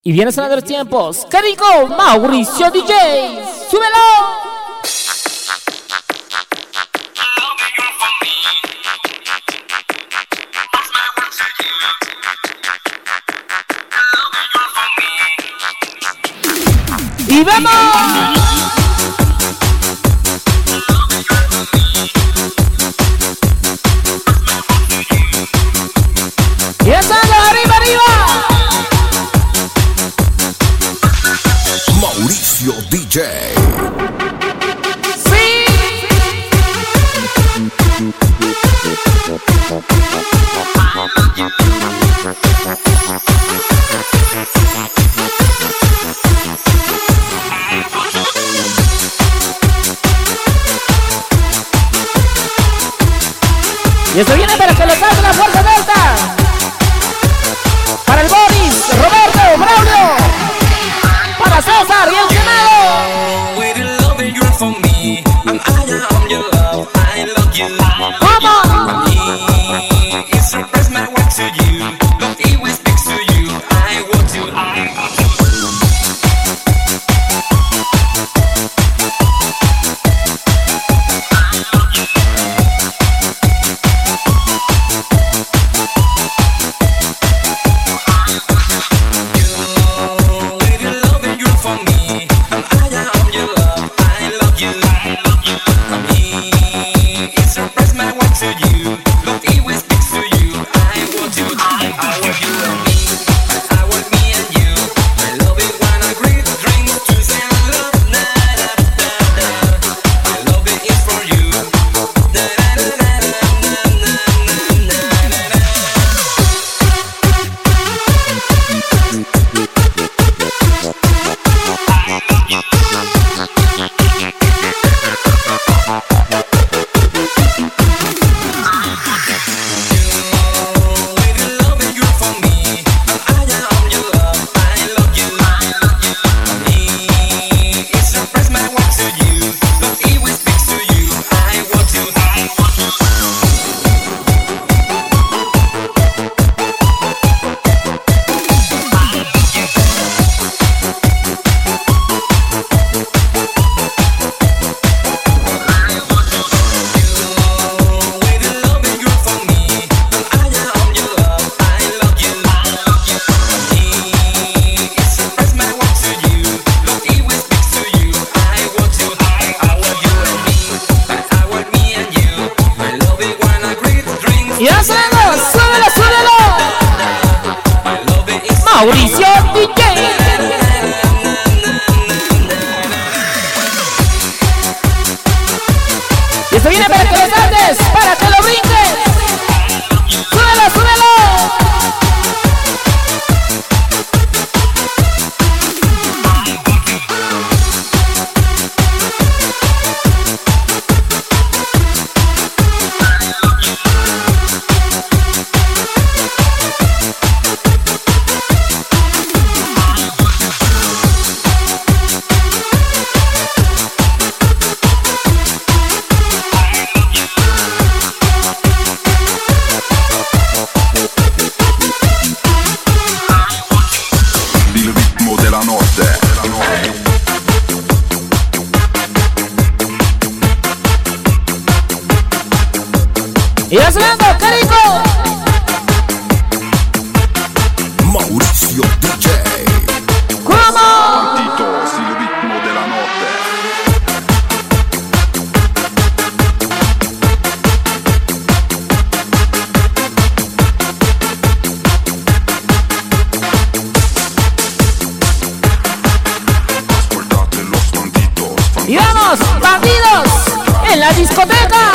Y viene sonando los tiempos. ¡Qué rico! Mauricio DJ. ¡Súbelo! ¡Y vamos! ¡Y eso, arriba, arriba! Mauricio DJ. ¡Sí! Y esto viene para que lo salga la fuerza delta. Para el Boris, Roberto, Braulio. Para César y el Mauricio DJ. Y esto viene para que lo saltes, para que lo brinques. ¡Súbelo, súbelo! Y va sonando, ¡qué rico! Mauricio DJ. ¿Cómo? Banditos, il ritmo della notte. Ascoltate los banditos. Y vamos, bandidos, en la discoteca.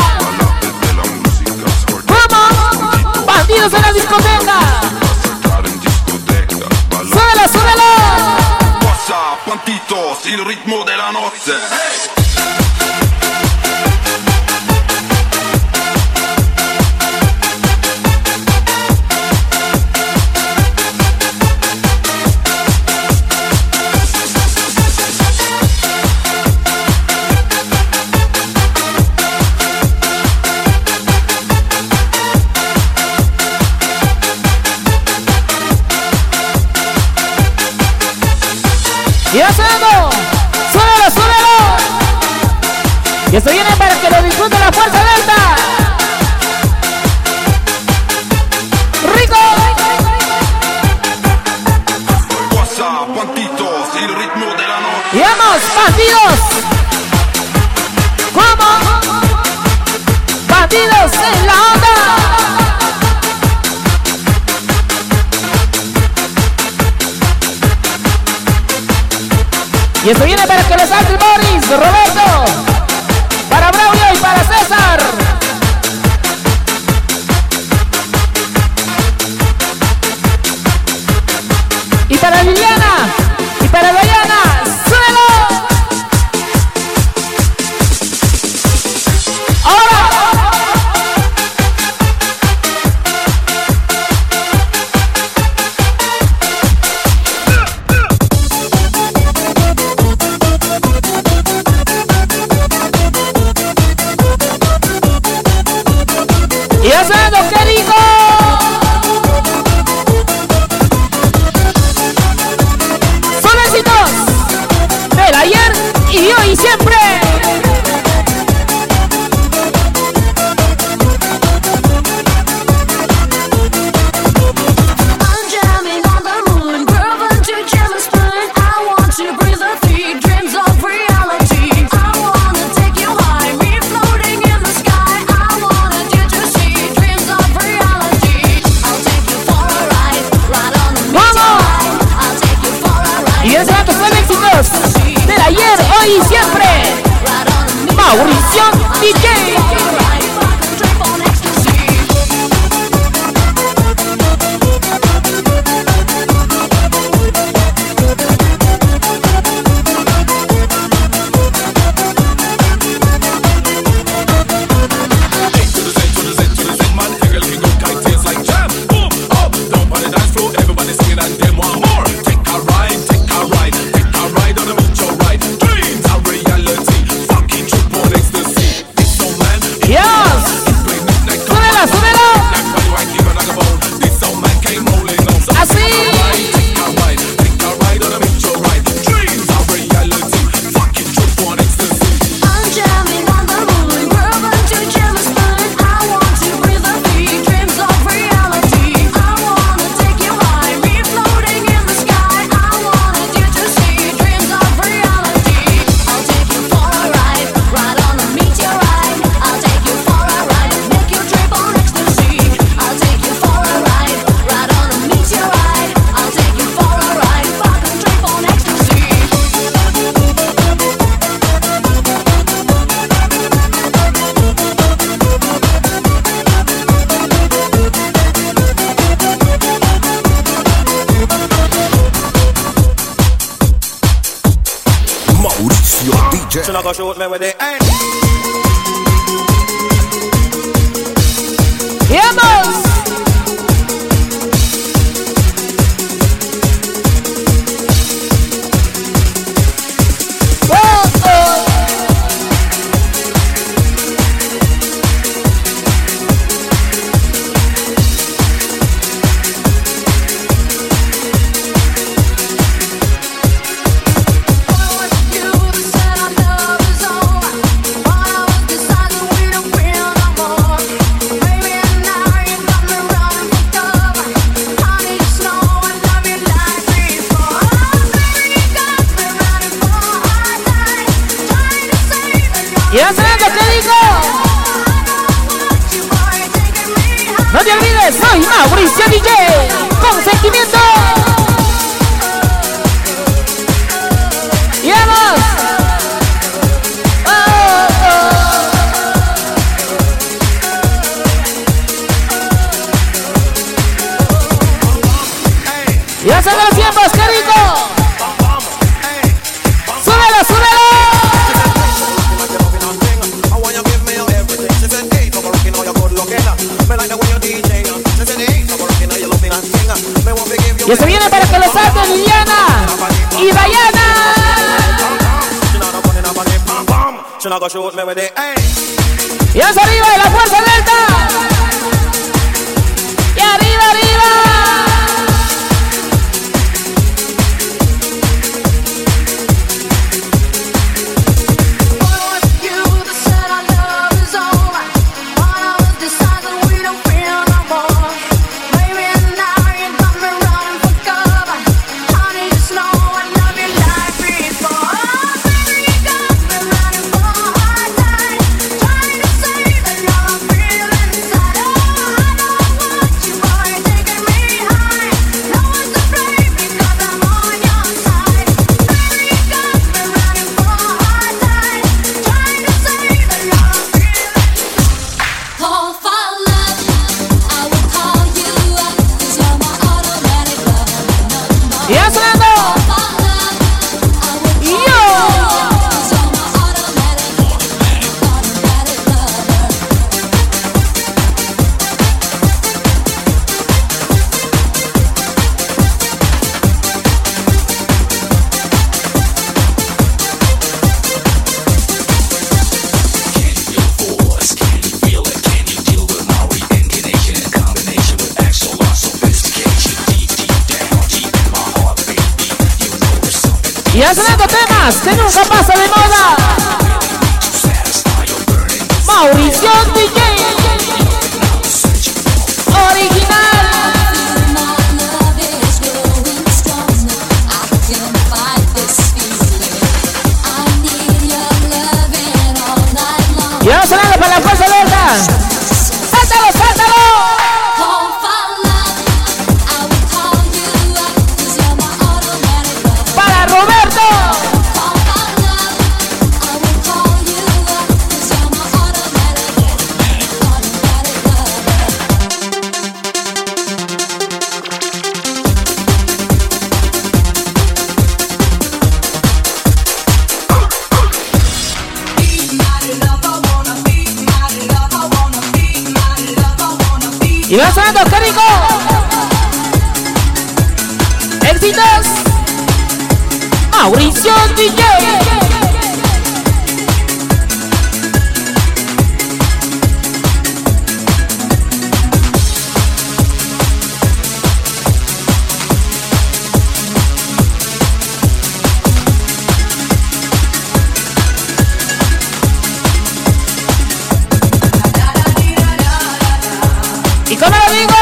Bandidos en la discoteca. Súbelo, súbelo. What's up, banditos, il ritmo della notte. Hey! Y va sonando. Súbelo, súbelo. Y esto viene para que lo disfrute la Fuerza Delta. ¡Rico! WhatsApp, cuantitos, el ritmo de la noche. Y vamos, bandidos. ¿Cómo? Bandidos en la onda. Y esto viene para que lo salte Boris, Roberto, para Braulio y para César. Y para Liliana, y para Diana, ¡suelo! ¡Ahora! Y ya sabes lo que dijo. Son éxitos del ayer y hoy y siempre. Del ayer, hoy y siempre. Mauricio DJ. Go shoot me with the aim. ¡Vamos! ¿Y ya sabes lo que digo? No te olvides, soy Mauricio DJ, con sentimiento. ¡Y vamos! ¡Ya sabes los tiempos, qué rico! ¡Súbelo, súbelo! Y se viene para que lo salten Liliana y Diana. Y vamos arriba de la Fuerza Delta. Y arriba, arriba. Y ya sonando temas que nunca pasa de moda. Mauricio DJ original. Y vamos sonando para la fuerza alerta. ¡Sáltalo, sáltalo! Para Roberto. Y va sonando, qué rico. Éxitos. Mauricio DJ. ¿Y cómo lo digo?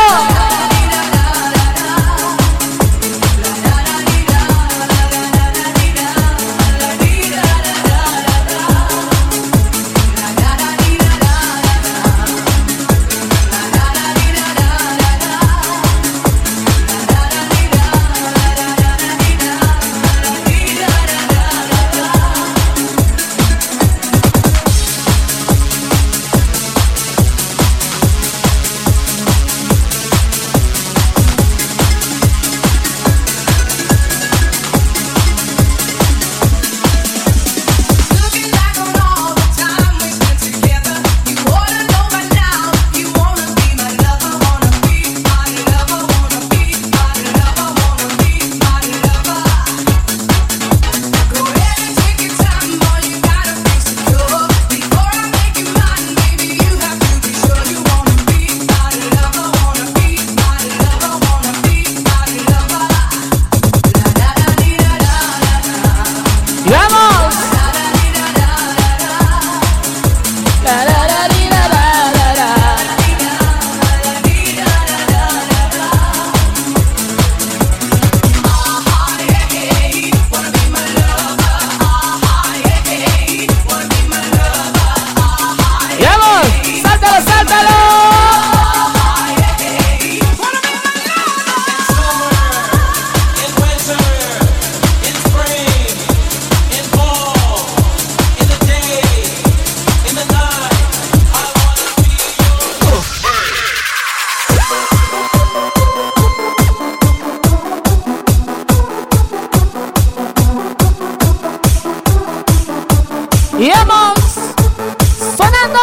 Y vamos sonando.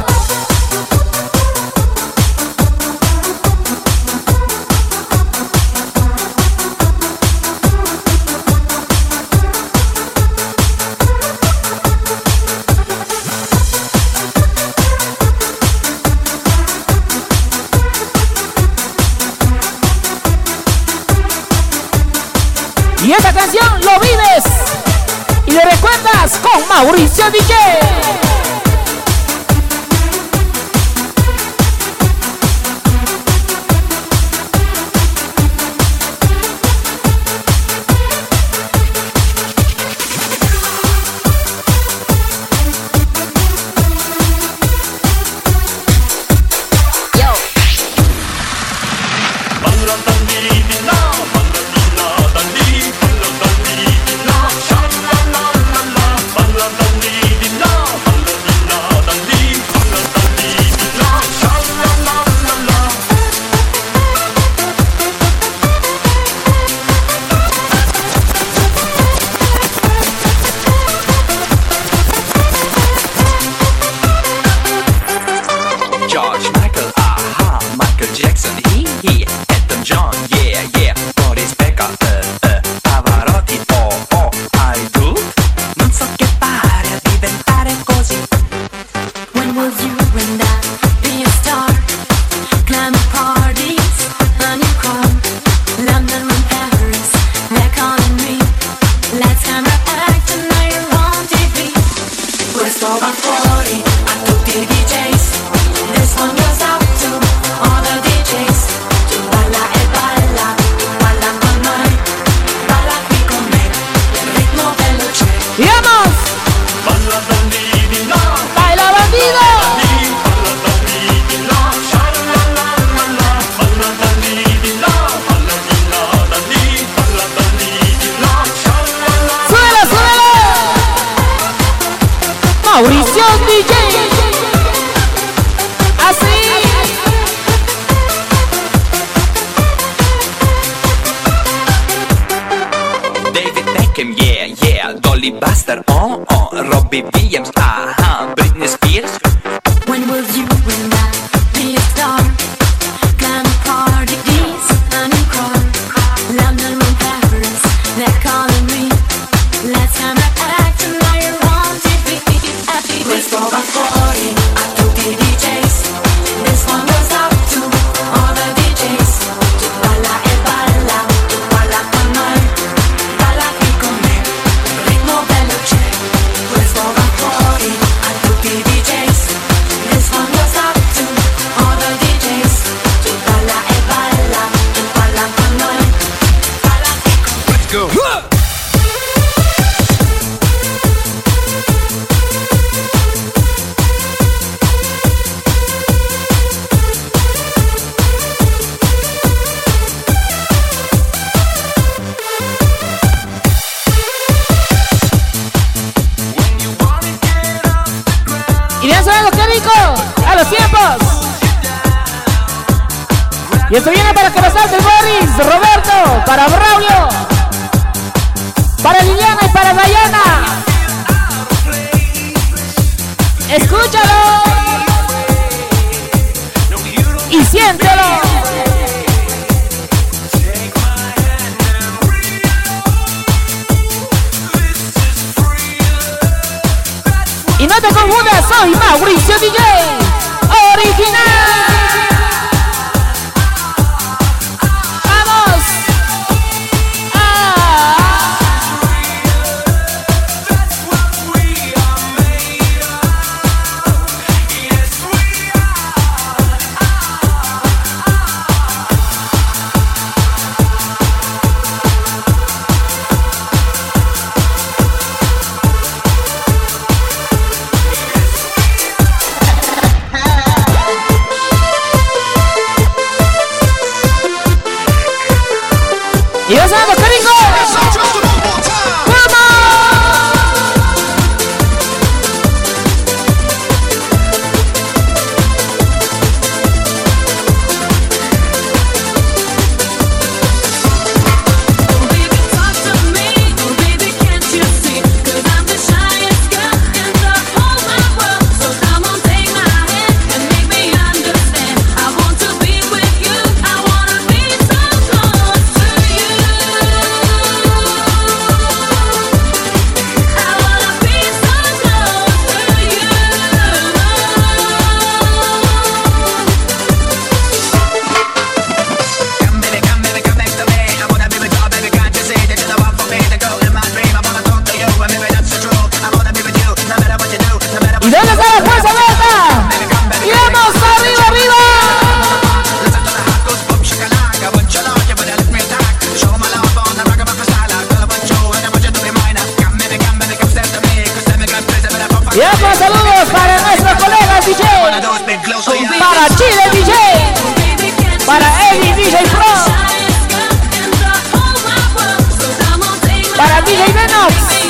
Y esa canción lo vives y lo recuerdas con Mauricio DJ. Jason DJ. Así. David Beckham, yeah, yeah. Dolly Buster, oh, oh. Robbie Williams, aha. Britney Spears. When will you and I be a star? Kind of party is uncross. London and Paris, they're calling me. Let's come back and now you're on TV. Let's go back party to the DJs. This one goes out to all the DJs. Tu balla e balla, tu balla con noi. Balla qui con me, ritmo bello c'è. Let's go back party to the DJs. This one goes out to all the DJs. Tu balla e balla con noi. Balla qui con me. Let's go. Y bien sonando, qué rico. A los tiempos. Y esto viene para que lo salte Boris, Roberto, para Braulio, para Liliana y para Dayana. Escúchalo y siéntelo. Y no te confundas, soy Mauricio DJ original. ¡Vamos! Y ya sabemos, qué rico. ¿Y dónde está la fuerza Delta? ¡Y vamos arriba, arriba! Y vamos, saludos para nuestros colegas DJ, para Chile DJ, para Eddie DJ Pro, para DJ Venox.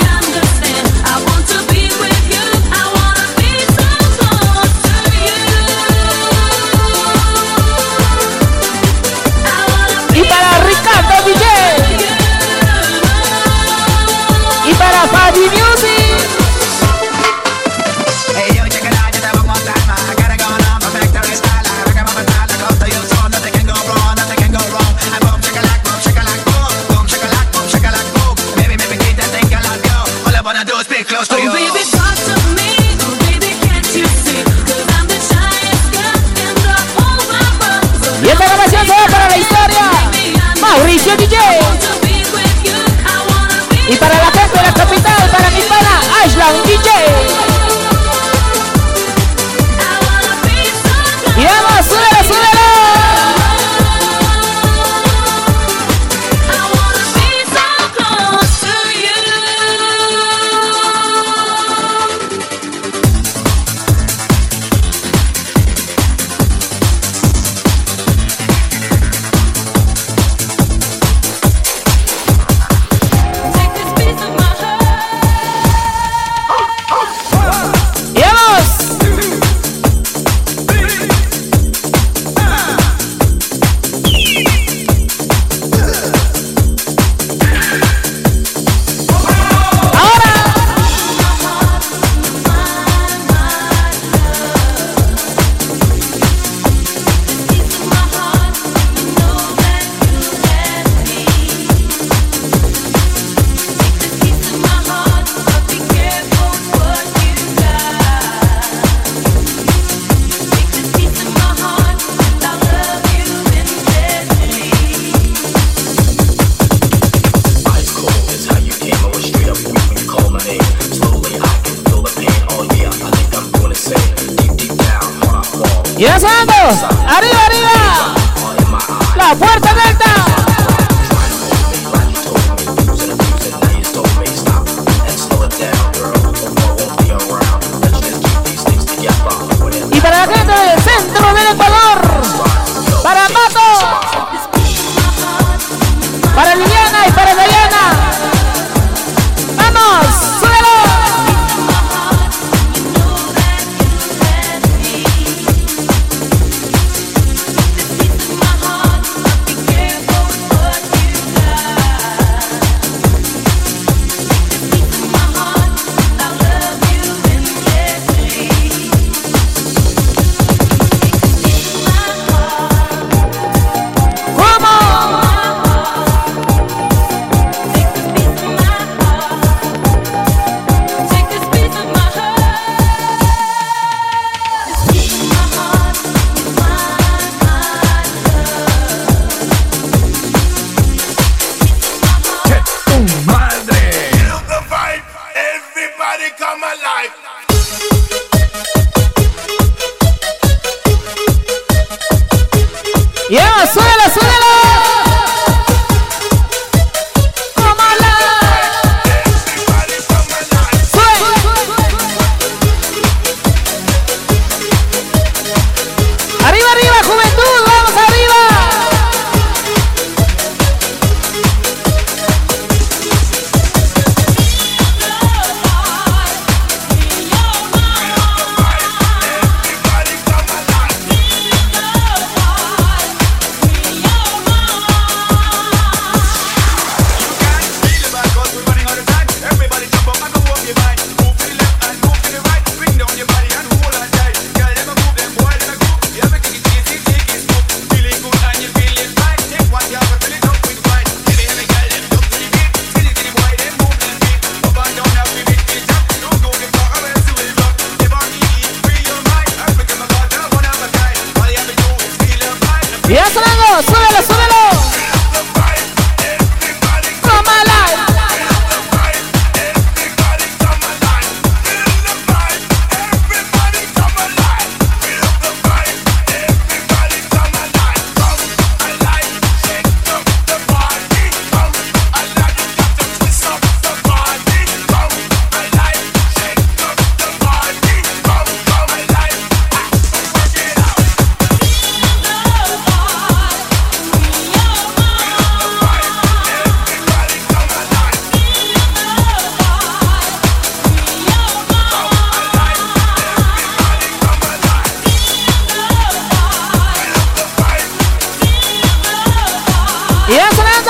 Y para Ricardo DJ. Y para Fabi Music. Y esta grabación se va para la historia. Mauricio DJ. Y para la gente de la capital, para mi pana Ashland DJ. Y vamos, súbelo, súbelo. Take this piece Y lanzando, arriba, arriba, la puerta delta. Y para la gente del centro del Ecuador, para Mato, para Liliana y para Diana. ¡Vamos! ¡Súbelo! ¡Ya! ¡Súbelo, súbelo! ¡Tómala! ¡Sube! ¡Arriba, arriba, juventud! ¡Vamos arriba! ¡Ya sonando! ¡Súbelo, súbelo! ¡Tómala! ¡Y ya sonando!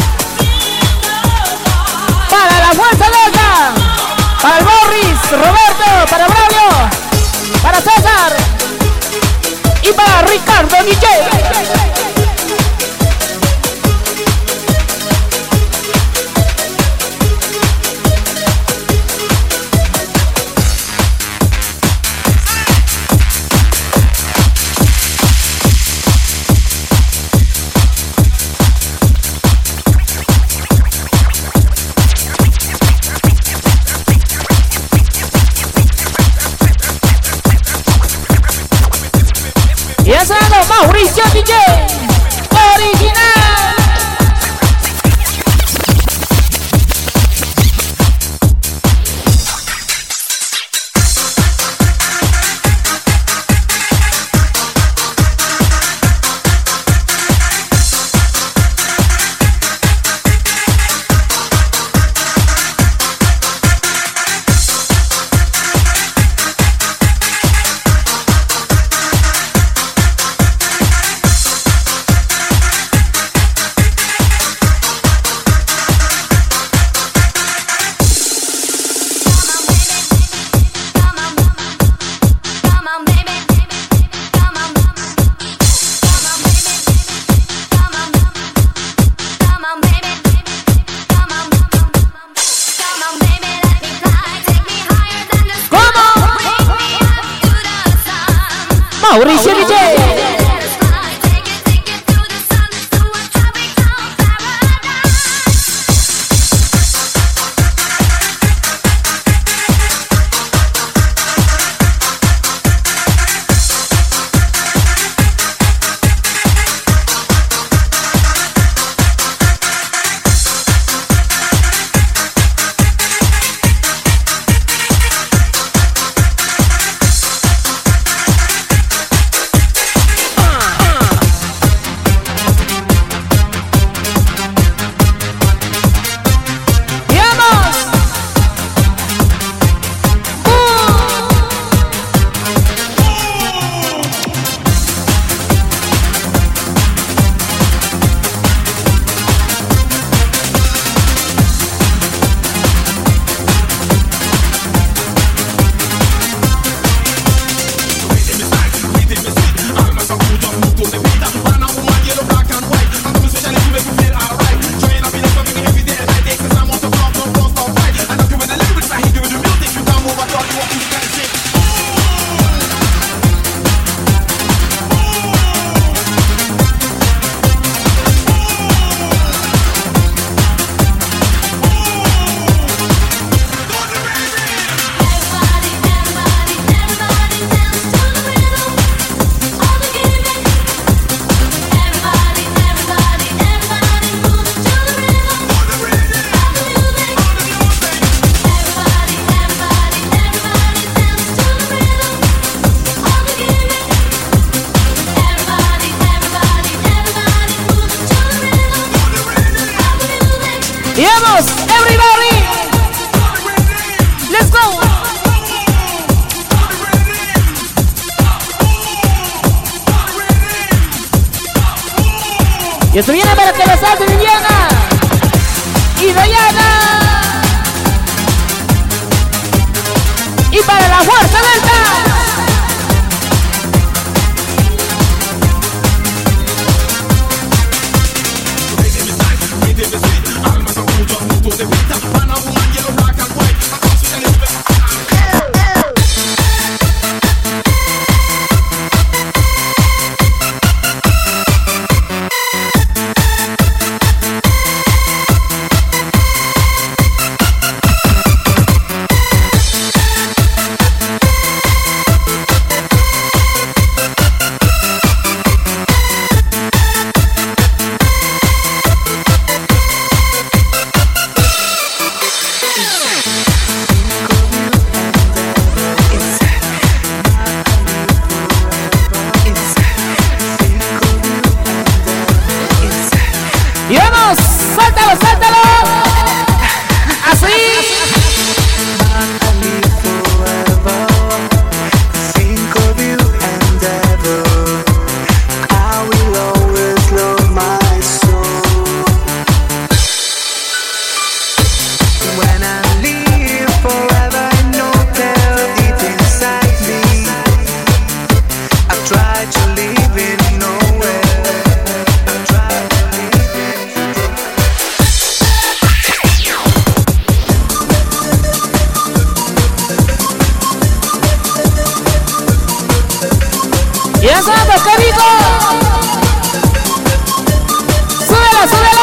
Para la fuerza loca, para el Morris, Roberto, para Braulio, para César y para Ricardo DJ. Y ya sonando Mauricio DJ original. Mauricio DJ. Y esto viene para que lo salte Viviana y Dayana. Y para la Fuerza Delta. Y vamos, sáltalo, sáltalo. Así. Y eso, qué rico. Súbelo, súbelo.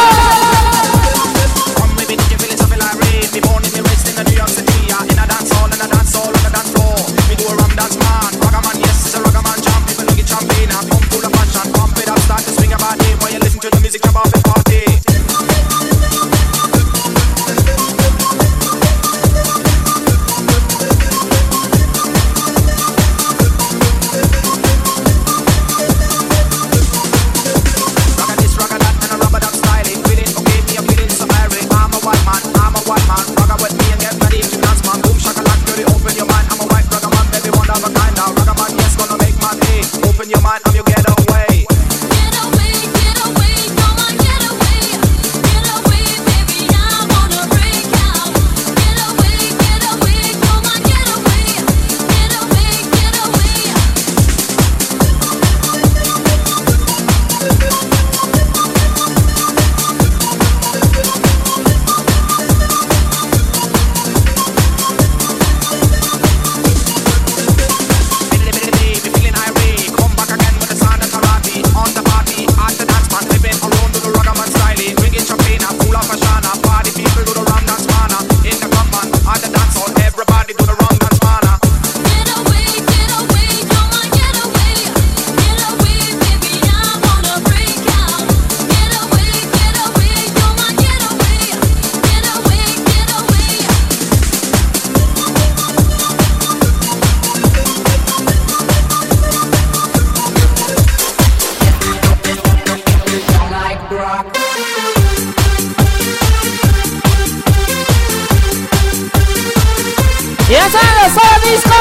Y eso es Soda Disco.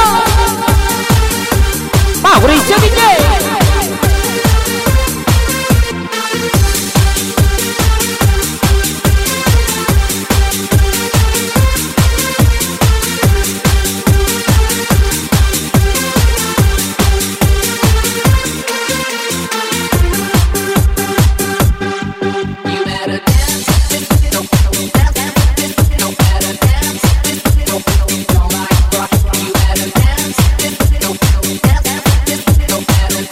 Mauricio DJ. Better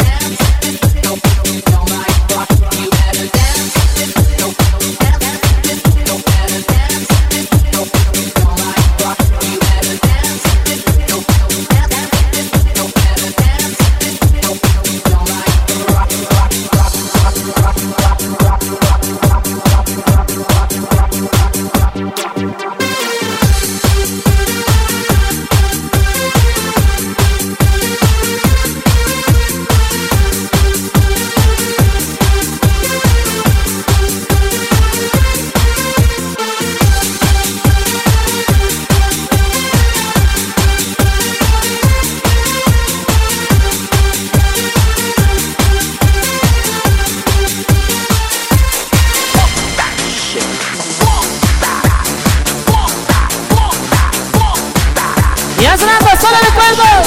Ya sonando solo de cuervos.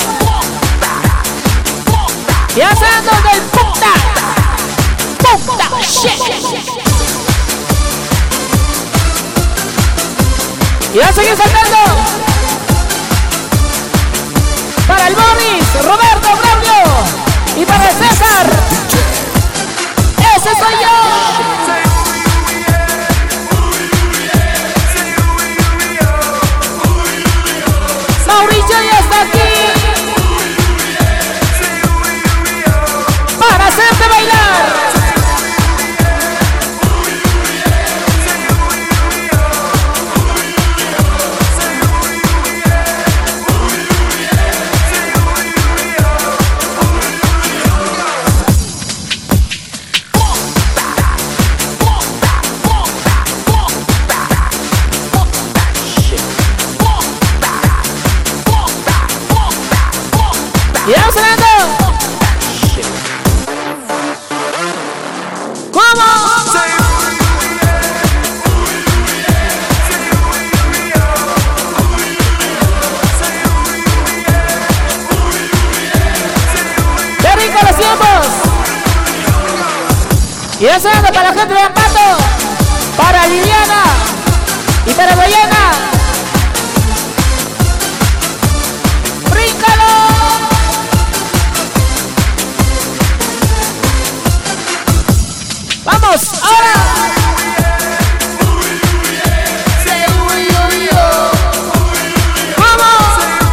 Ya sonando del puta shit. Y va a seguir saltando para el Boris, Roberto, Braulio y para el César. Ese soy yo. Mauricio ya está aquí para hacerte bailar. Y vamos sonando. ¿Cómo? ¡Qué rico los tiempos! Y vamos sonando para la gente de Ambato, para Liliana y para Guayana. ¡Bríncalo! ¡Vamos! ¡Ahora! ¡Vamos!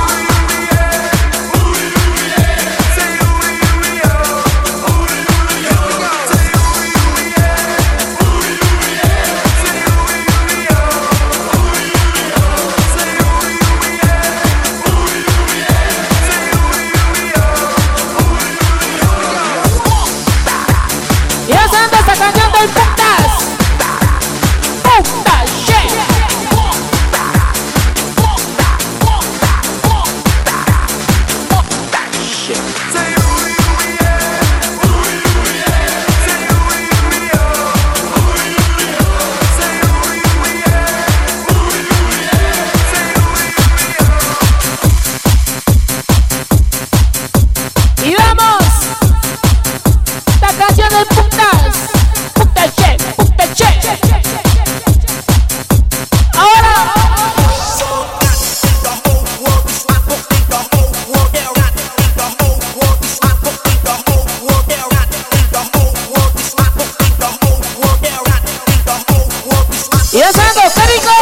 Y ya sonando esta canción del putas. Puta shit. Y vamos. Esta canción del putas. Puta shit, puta shit. Ahora. Y ya sonando, qué rico.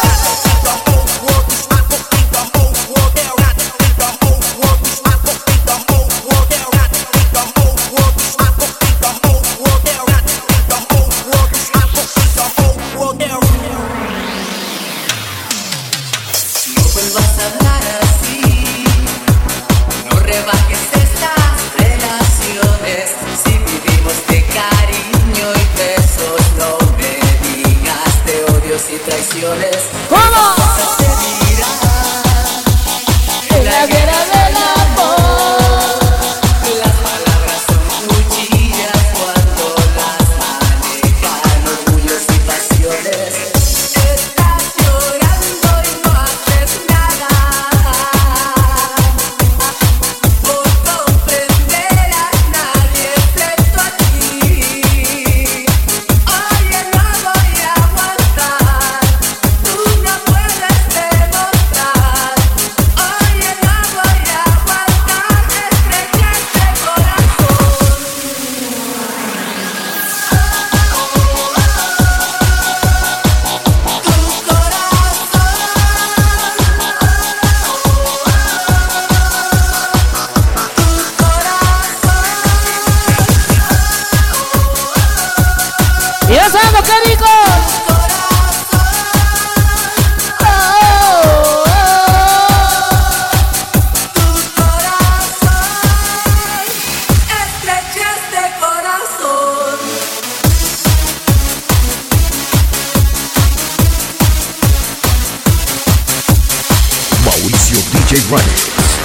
No vuelvas a hablar así, no rebajes estas relaciones. Si vivimos de cariño y besos, no me digas de odios y traiciones. ¿Cómo? Se dirá En la guerra del amor. las palabras son cuchillas cuando las manejan orgullos y pasiones. Estás llorando y no haces nada por comprender a nadie excepto a ti. Oye, no voy a aguantar, tú no puedes demostrar. Oye, no voy a aguantar, estrecha este corazón. Y ya sonando, qué rico. Estrecha este corazón. Mauricio DJ Runner.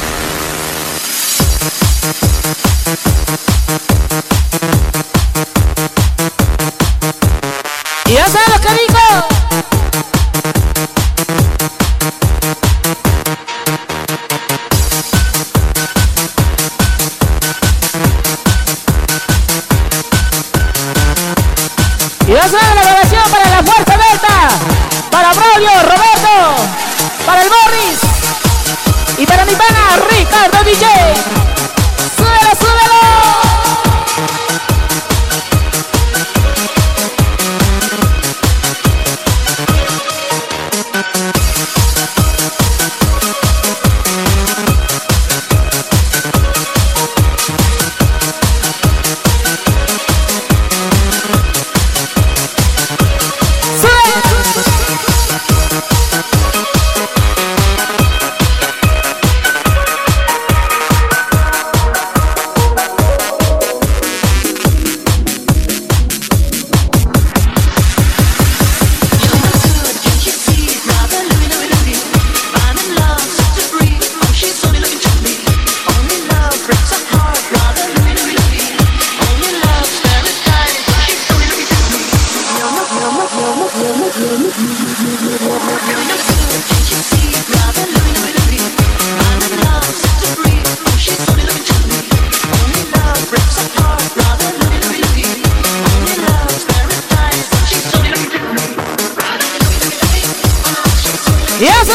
Y ya sonando, qué rico.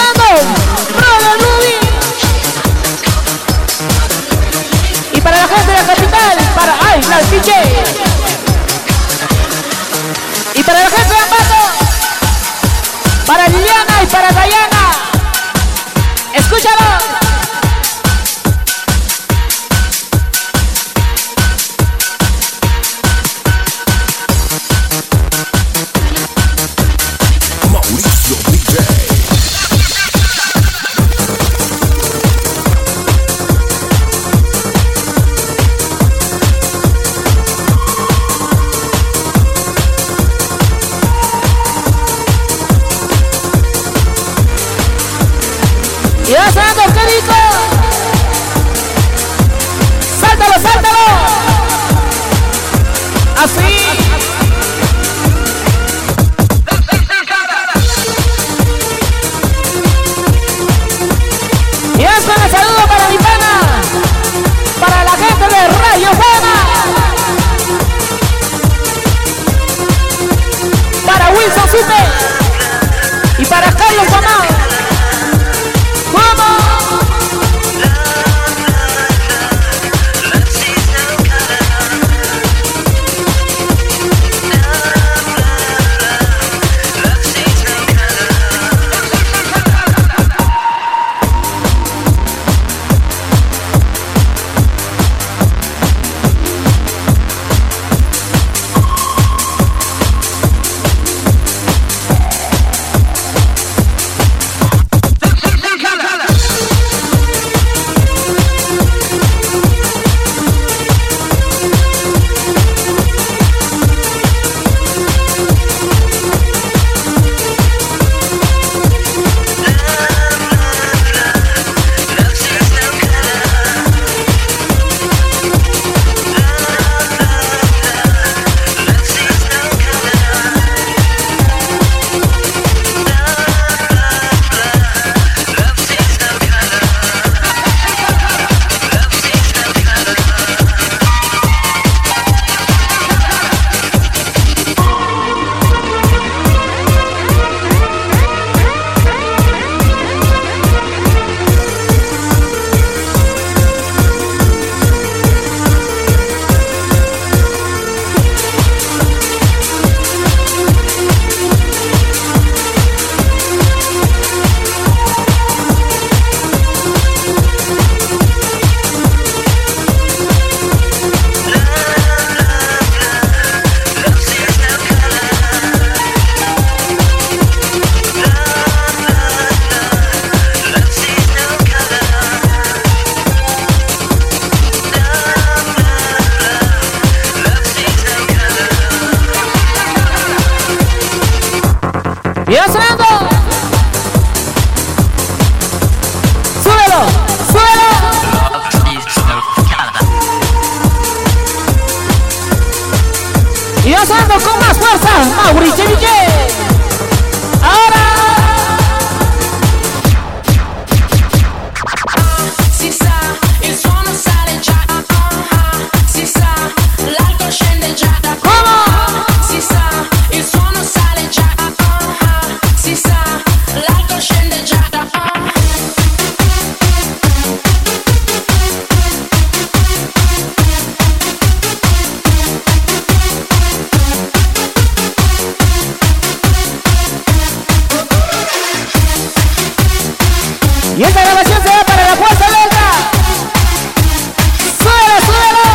sonando Brother Ruby. Y para la gente de la capital, para la DJ. Y para la gente de Ambato, para Liliana y para Dayana. Escúchalo. Mauricio DJ. Y va sonando el código. Sáltalo, sáltalo. Así. Y es con el saludo para mi pana, para la gente de Radio Fama, para Wilson Supe y para Carlos Amado. Y va sonando. Súbelo, súbelo. Y va sonando con más fuerza, Mauricio DJ. Ahora. Si sa, il suono sale già. Si sa, l'alto scende già. Si sa, il suono sale già. Si sa, l'alto scende già. Y esta grabación se va para la Fuerza Loca. Súbelo, súbelo.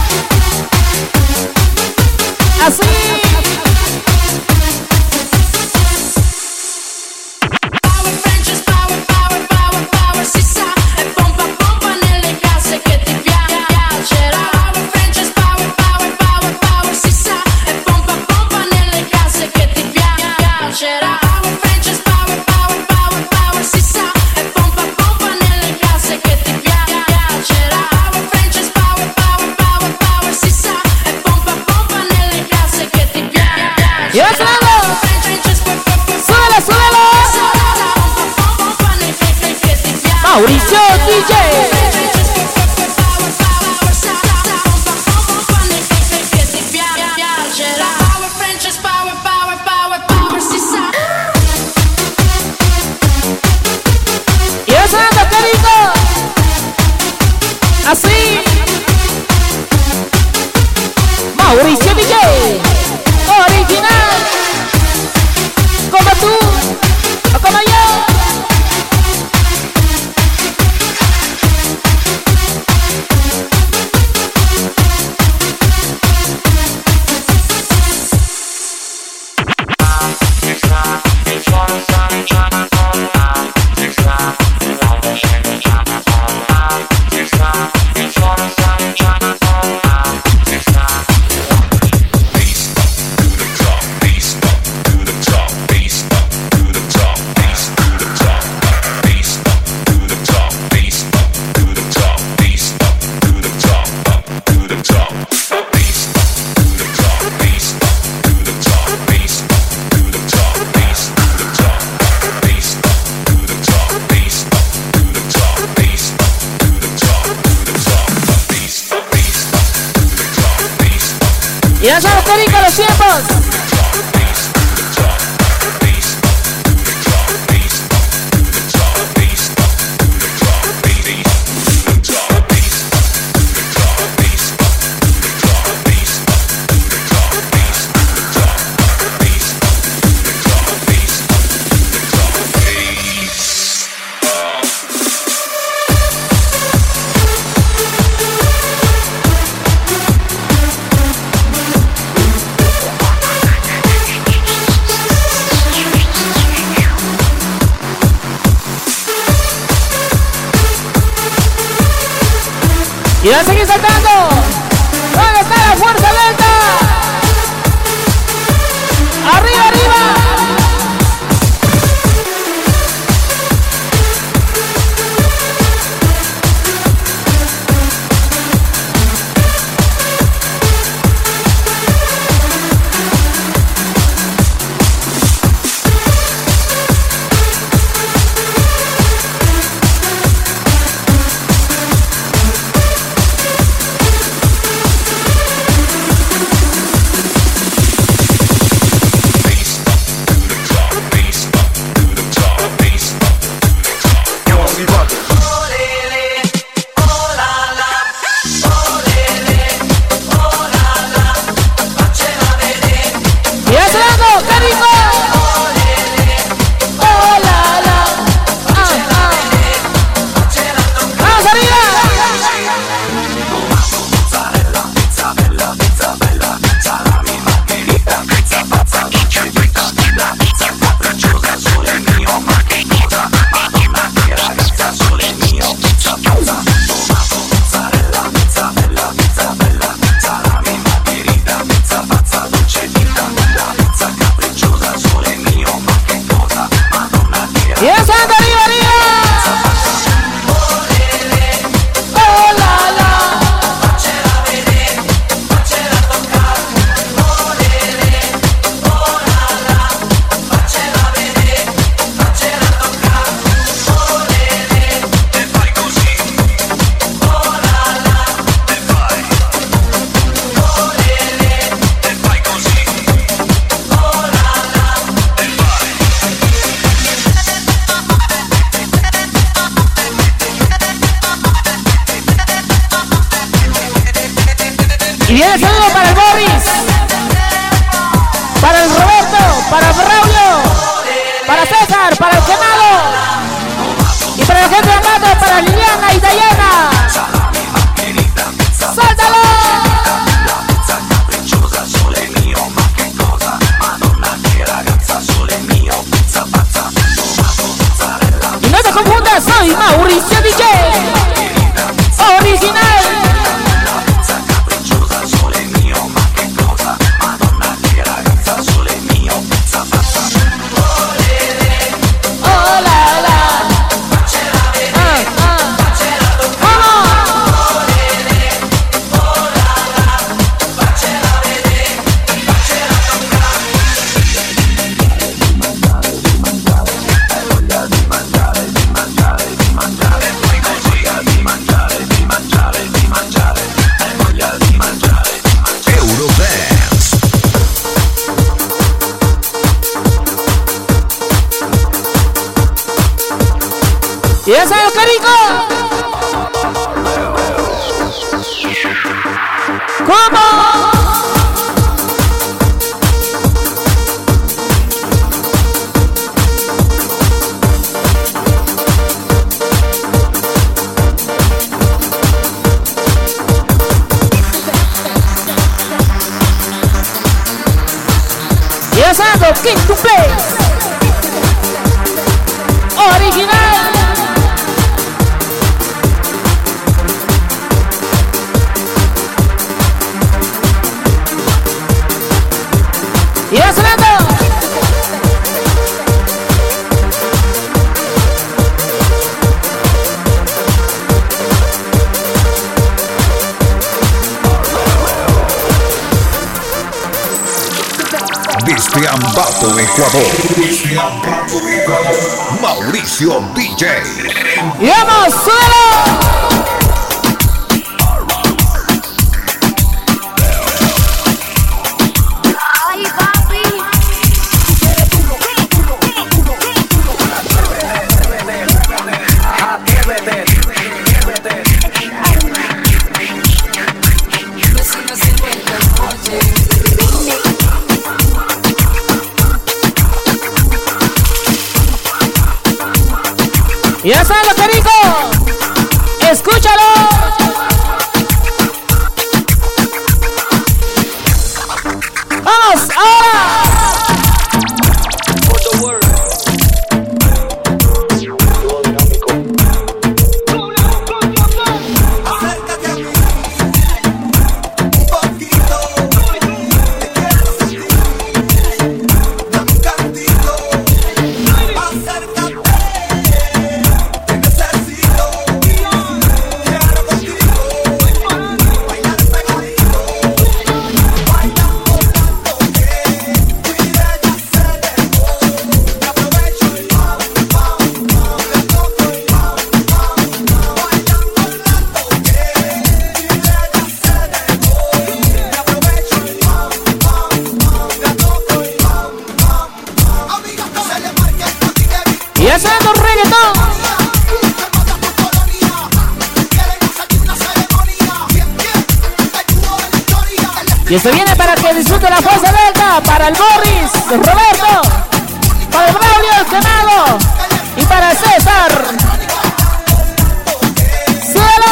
Así. Power Frenches, power, power, power, power. Si sa, e pompa, pompa nelle casse che ti piacerà. Power Frenches, power, power, power, power. Si sa, e pompa, pompa nelle casse che ti piacerà. Power Frenches, power, power, power, power. Si sa, e pompa, pompa nelle casse che ti piacerà. Power Frenches, power, power, power, power. Si sa, e pompa, pompa nelle casse che ti piacerà. Y va sonando. Súbelo, súbelo. Mauricio DJ. Power Frenches, power, power, power, power, si sa. los tiempos. Y va a seguir saltando. ¿Dónde está la fuerza lenta? ¡Arriba, arriba! Y viene el saludo para el Boris, para el Roberto, para Braulio, para César, para el Quemado y para la gente de Amado, para Liliana y Dayana. ¡Sáltalo! Y no te confundas, soy Mauricio DJ original. ¡Y ya sabes, qué rico! ¿Cómo? Y ya sabes, King to Play original. ¡Y va sonando! Desde Ambato, Ecuador. Mauricio DJ. ¡Y vamos, suelo! Y ya sabes lo que dijo. Escúchalo. Vamos ahora. Y esto viene para que disfrute la fuerza delta, para el Morris, Roberto, para el Braulio, el Quemado y para César. ¡Cielo!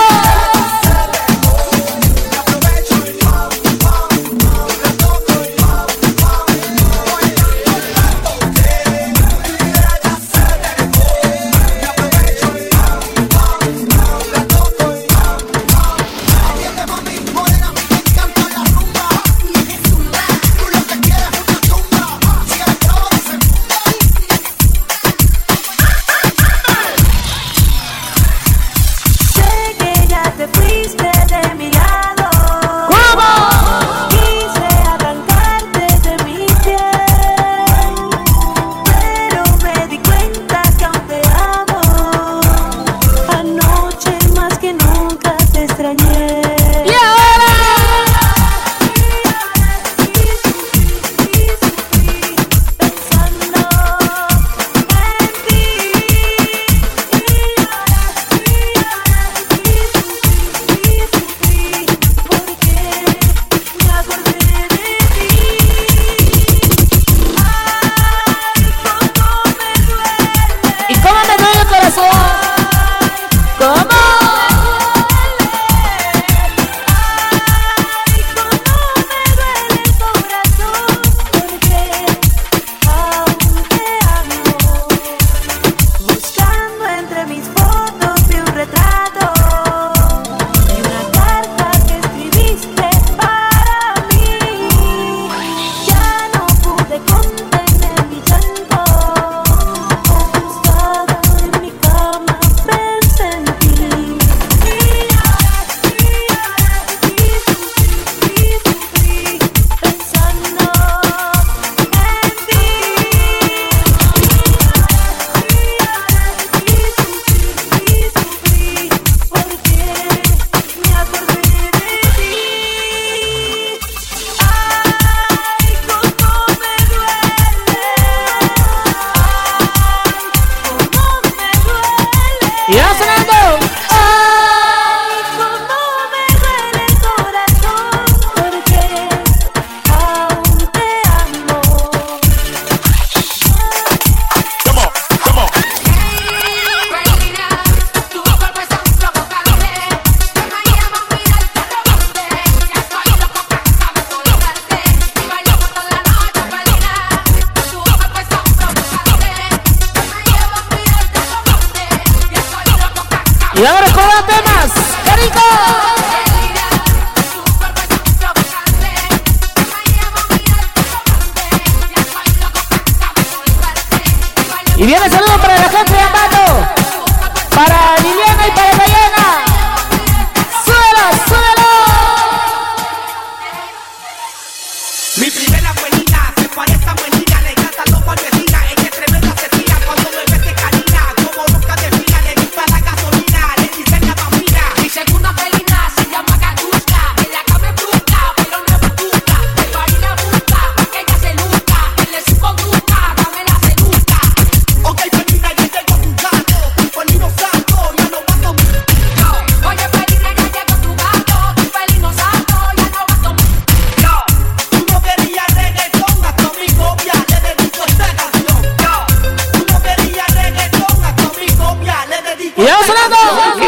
Y ahora con los temas, ¡Carico! Y viene saludo para la gente de Ambato, para Liliana y para Diana. ¡Súbelo, súbelo! Mi primera abuelita se parece a abuelita, le encanta los palmerinas, ella es tremenda asesina, cuando me ve se carina, como nunca desfila, le gusta la gasolina, le dice la bambina. Mi segunda felina se llama Catusta, en la cama es bruta, pero no es bruta, el varina busca, que ella se luta, él es su conducta, dame la seducta. Ok, felina, y este con tu sonando.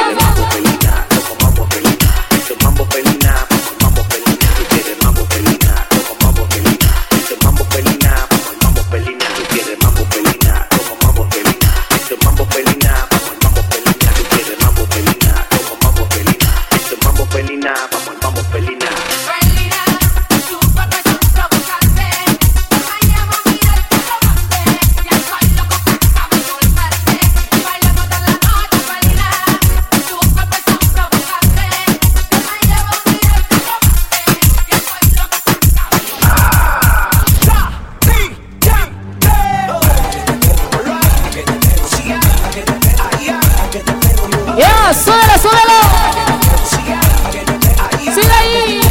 Ya, súbelo, súbelo. Sigue ahí.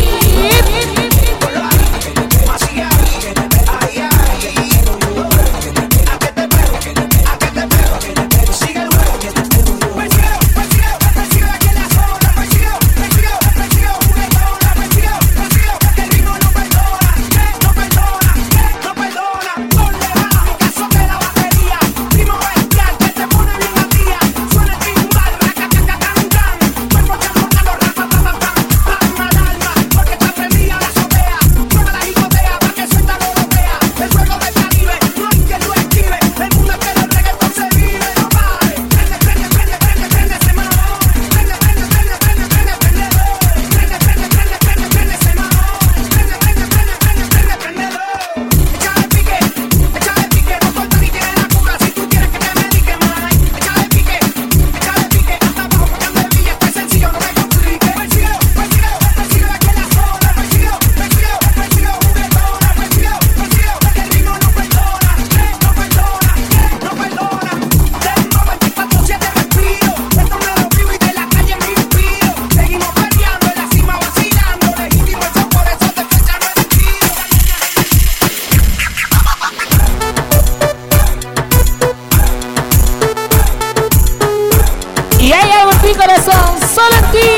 Y hay algo en ti, corazón, solo en ti.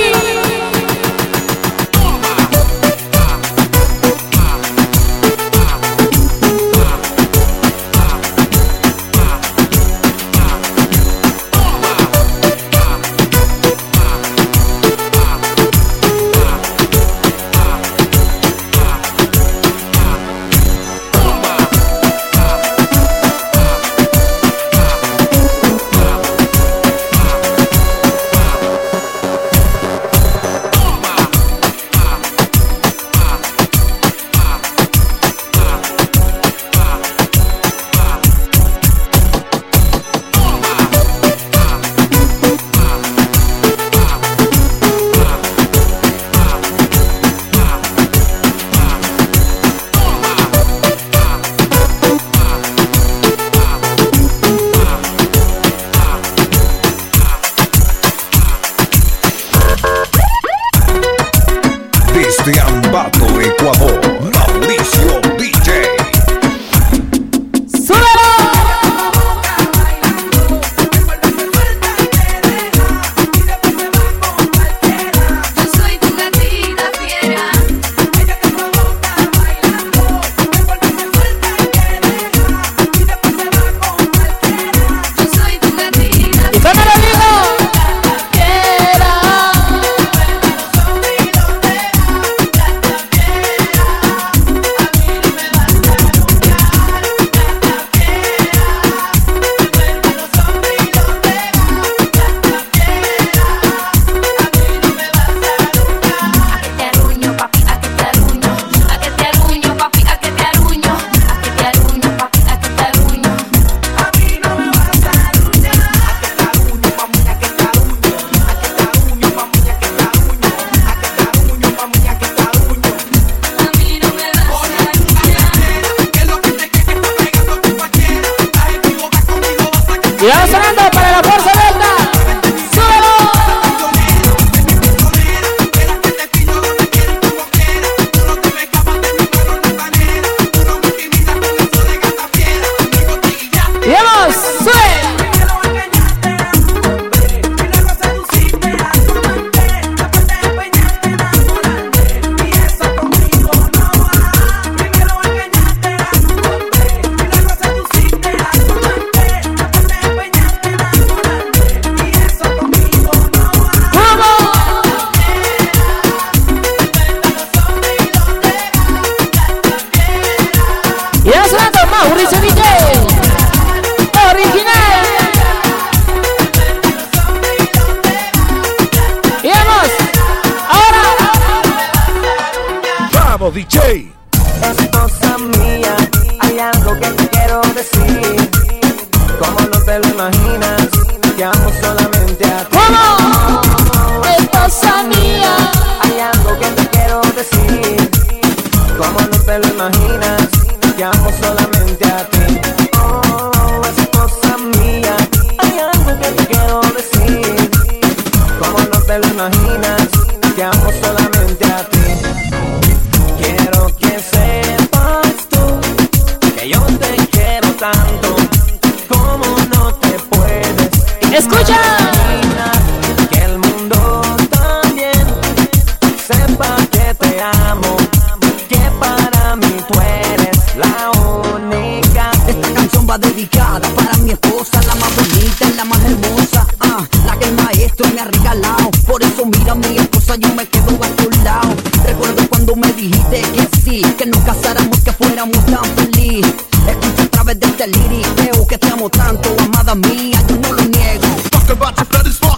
Ritmo DJ. Esposa mía, hay algo que te quiero decir. Como no te lo imaginas, te amo solamente a ti. ¿Cómo? Esposa mía, hay algo que te quiero decir. Como no te lo imaginas, te amo solamente a ti. Oh, esposa mía, hay algo que te quiero decir. Como no te lo imaginas, te amo solamente a ti. Quiero que sepas tú que yo te quiero tanto, como no te puedes escucha. imaginar. Que el mundo también sepa que te amo, que para mí tú eres la única. Esta canción va dedicada para mi esposa, la más bonita y la más hermosa, la que el maestro me ha regalado. Por eso mira mi esposa, yo me quedo a tu lado. Recuerdo cuando me dijiste que sí, que nos casáramos, que fuéramos tan feliz. Escucha a través de este liriqueo que te amo tanto, amada mía, yo no lo niego. Talk about your fat as fuck.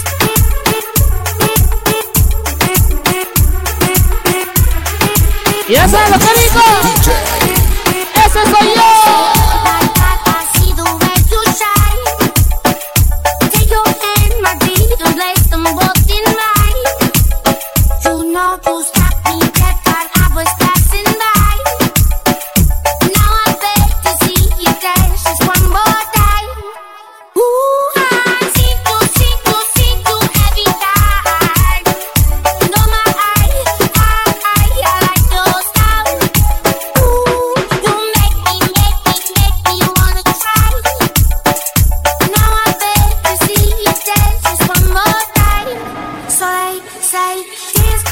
¿Y eso es lo que digo? ¡Ese soy yo! I see the way you shine. Take your hand, my dear, and place them both in mine. You know you stopped me dead while I was passing by. Now I beg to see you dance just one more time. Ooh, I seem to every time. No, my I like your style. Ooh, you make me wanna try. Now I beg to see you dance just one more time. So they say this.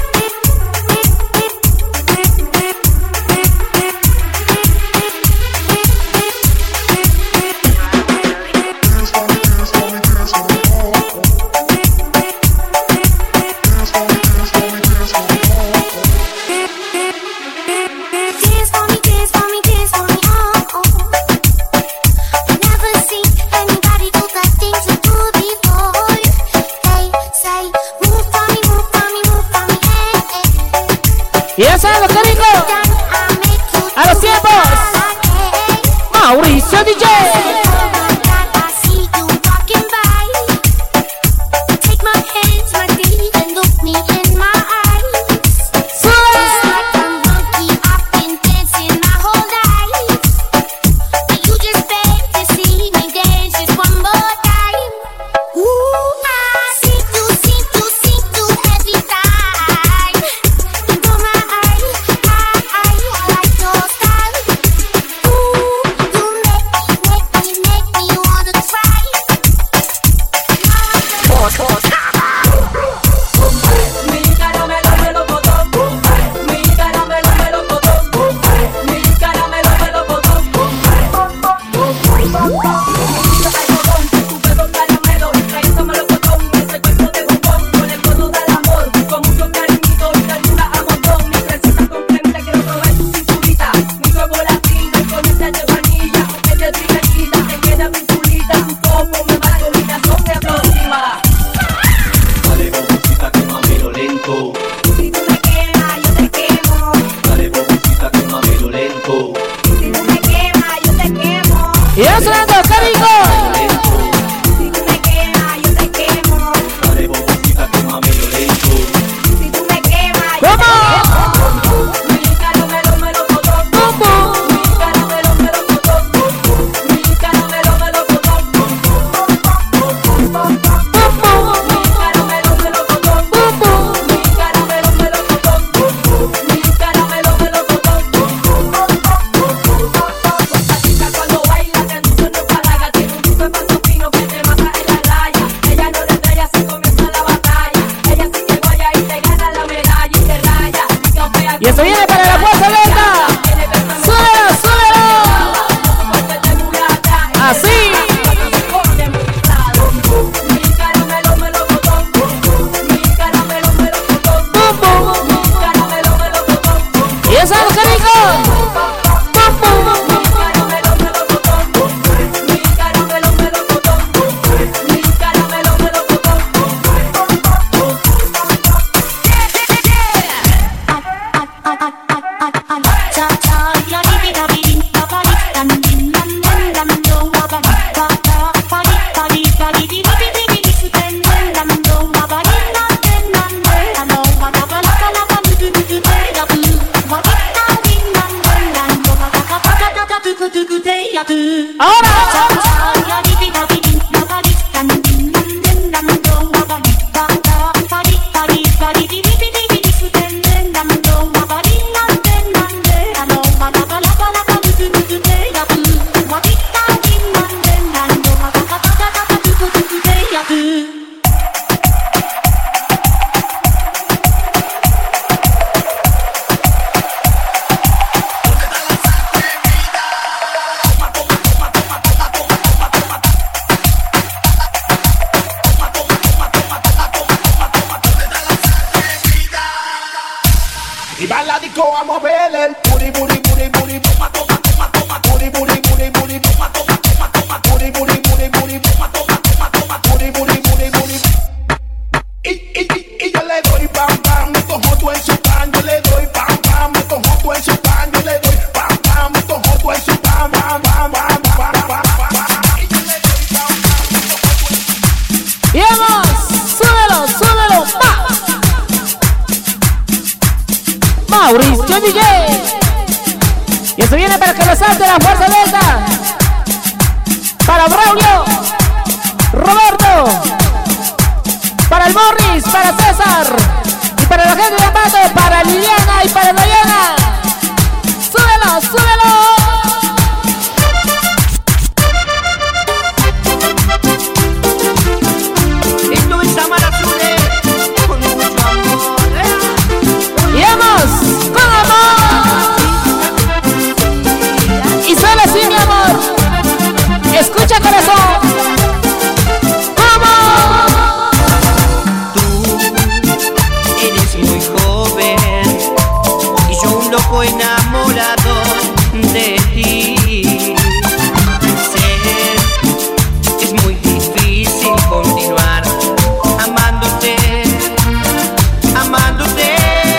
Dance for me, oh. I never seen anybody do the things you do before. They say, move for me, rico, vamos a ver el booty, booty, booty, booty, toma, toma, toma, toma, booty, booty, booty, booty, toma, toma, toma, toma, booty, booty, booty, booty, toma, toma, toma, toma, booty, booty, booty, booty. Y yo le doy pam, pam, me cojo tú en su pan, yo le doy pam, pam, me cojo tú en su pan, yo le doy pam, pam, me cojo tú en su pan, pam, pam, pam, pam, pam, pam. Y vamos, súbelo, súbelo, pa. Mauricio DJ. Y esto viene para que lo salte la fuerza de esta. Para Braulio, Roberto, para el Morris, para César y para la gente de Ambato, para Liliana y para Dayana. Súbelo, súbelo. Y vamos, con amor. Y solo así, mi amor. Escucha, corazón. ¡Vamos! Tú eres muy joven y yo un loco enamorado de ti. Sé, es muy difícil continuar amándote, amándote.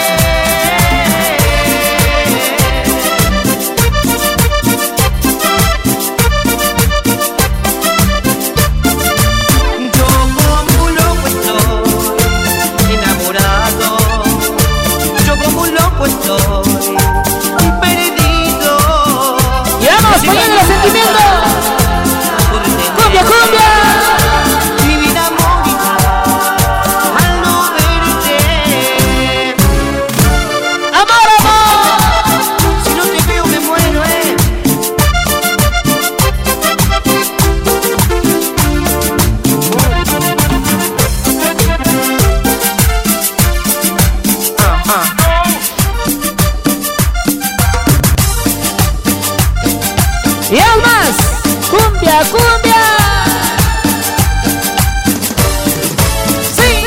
Yo como un loco estoy enamorado, yo como un loco estoy perdido. Y vamos, poniendo los sentimientos. Cumbia, cumbia. Mi vida morirá al no verte. Amor, amor. Si no te veo me muero, Y aún más. Cumbia, cumbia. Sí.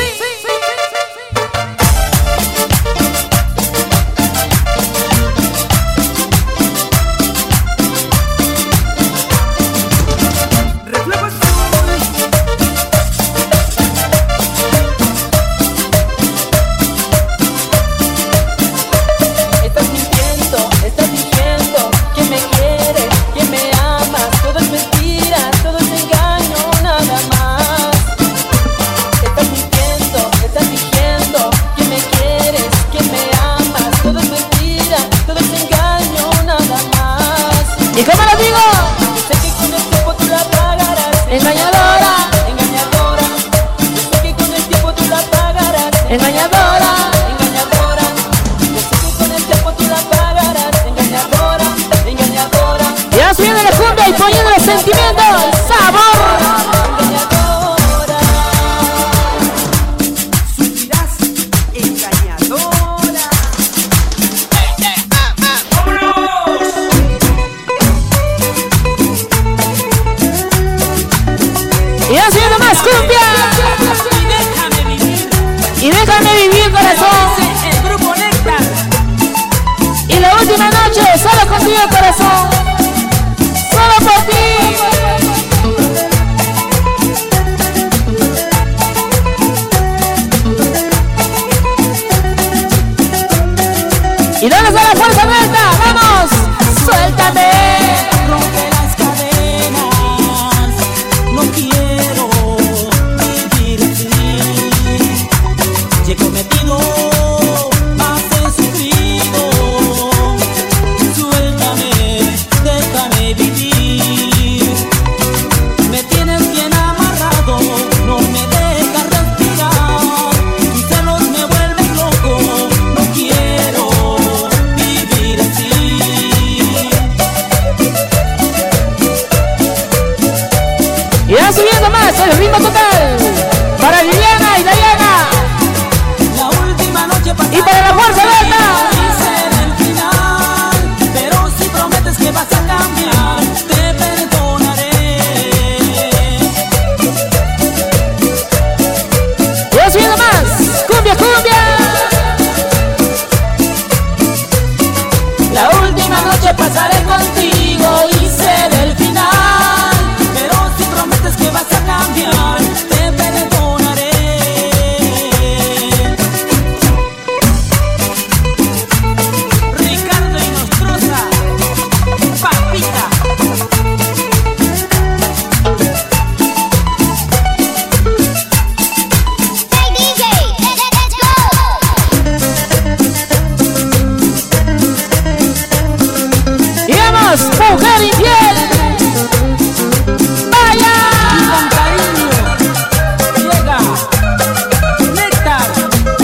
Estás mintiendo, estás diciendo que me quieres, que me amas. Todo es mentira, todo es engaño, nada más. Estás mintiendo, estás diciendo que me quieres, que me amas. Todo es mentira, todo es engaño, nada más. ¿Y cómo lo digo? Sé que con el tiempo tú la pagarás. Engañadora, Engañadora. Yo sé que con el tiempo tú la pagarás. engañadora. Engañadora. Yo sé que con el tiempo tú la pagarás. Engañadora, engañadora. Y vamos subiendo la cumbia y poniendo los sentimientos. Sabor. Engañadora. sufrirás, engañadora. Y vamos subiendo más cumbia. Y déjame vivir, corazón. El grupo Néctar. Y la última noche, solo contigo, corazón. Solo por ti. Y dale a la fuerza abierta. Vamos. Suéltame. Rompe las cadenas. No quiero vivir así. Si he cometido, has sufrido. Suéltame, déjame vivir. Me tienes bien amarrado, no me dejas respirar. Tus celos me vuelven loco, no quiero vivir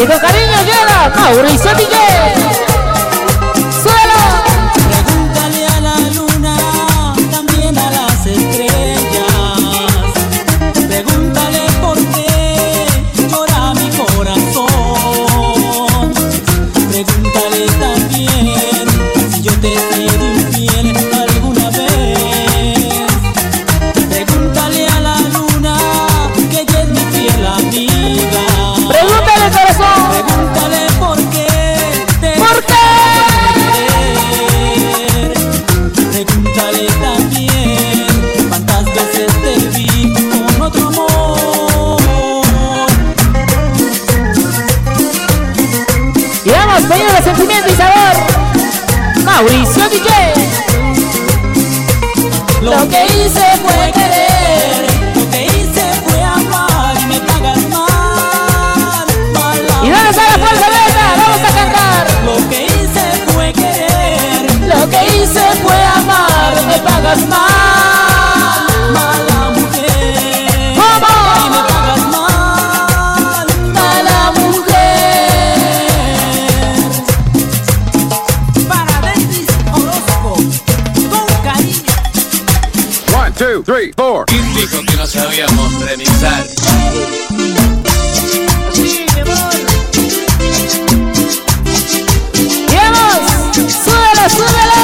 Y con cariño llega Mauricio DJ. ¡Suelo! Pregúntale a la luna, también a las estrellas. Pregúntale por qué llora mi corazón. Pregúntale también si yo te he sido infiel alguna vez. Pregúntale a la luna que ella es mi fiel amiga. Pregúntale, corazón. Pregúntale por qué te ¿Por qué? Pregúntale también cuántas veces te vi con otro amor. Y vamos, señor de sentimiento y sabor. Mauricio DJ. Lo que hice fue querer, lo que hice fue amar y me pagas mal. ¿Y dónde está la fuerza de esta? Vamos a cantar. Lo que hice fue querer, Lo que hice fue amar, me pagas mal. mala mujer. ¿Cómo? Y me pagas mal, Mala mujer. para Dennis Orozco, con cariño. 1, 2, 3, 4. ¿Quién dijo que no sabíamos remixar? Y vamos, súbelo, súbelo.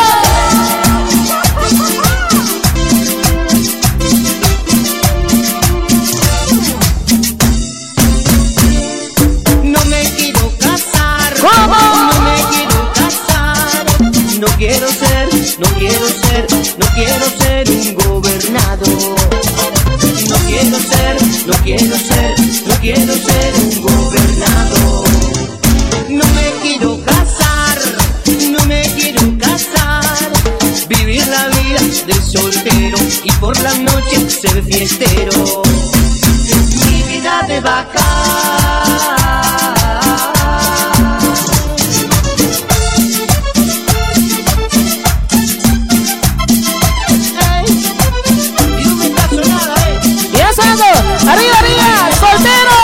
No me quiero casar. ¿Cómo? No me quiero casar. No quiero ser, no quiero ser, no quiero ser un gobernador. No quiero ser, no quiero ser, no quiero ser un gobernador. No me quiero casar, no me quiero casar. Vivir la vida del soltero y por las noches ser fiestero. Mi vida de vaca. Y ya sonando, arriba, arriba, soltero.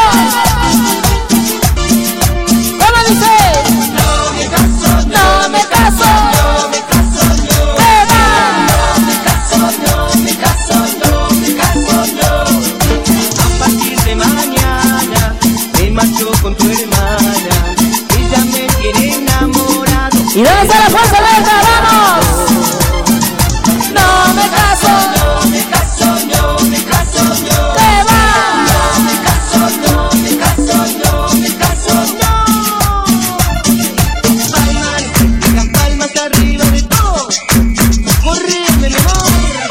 ¿Cómo dice? No me caso, No me caso. no me caso, no. ¿Qué va? No me caso, no me caso, no me caso, no. A partir de mañana me marcho con tu hermana. Ella me tiene enamorado. ¿Y dónde está la fuerza de esta? ¡Vamos! No me caso. No me caso, no me caso, no. ¿Qué va? No me caso, no me caso, no me caso, no. Palmas, digan palmas arriba de todo. Correme, mi amor.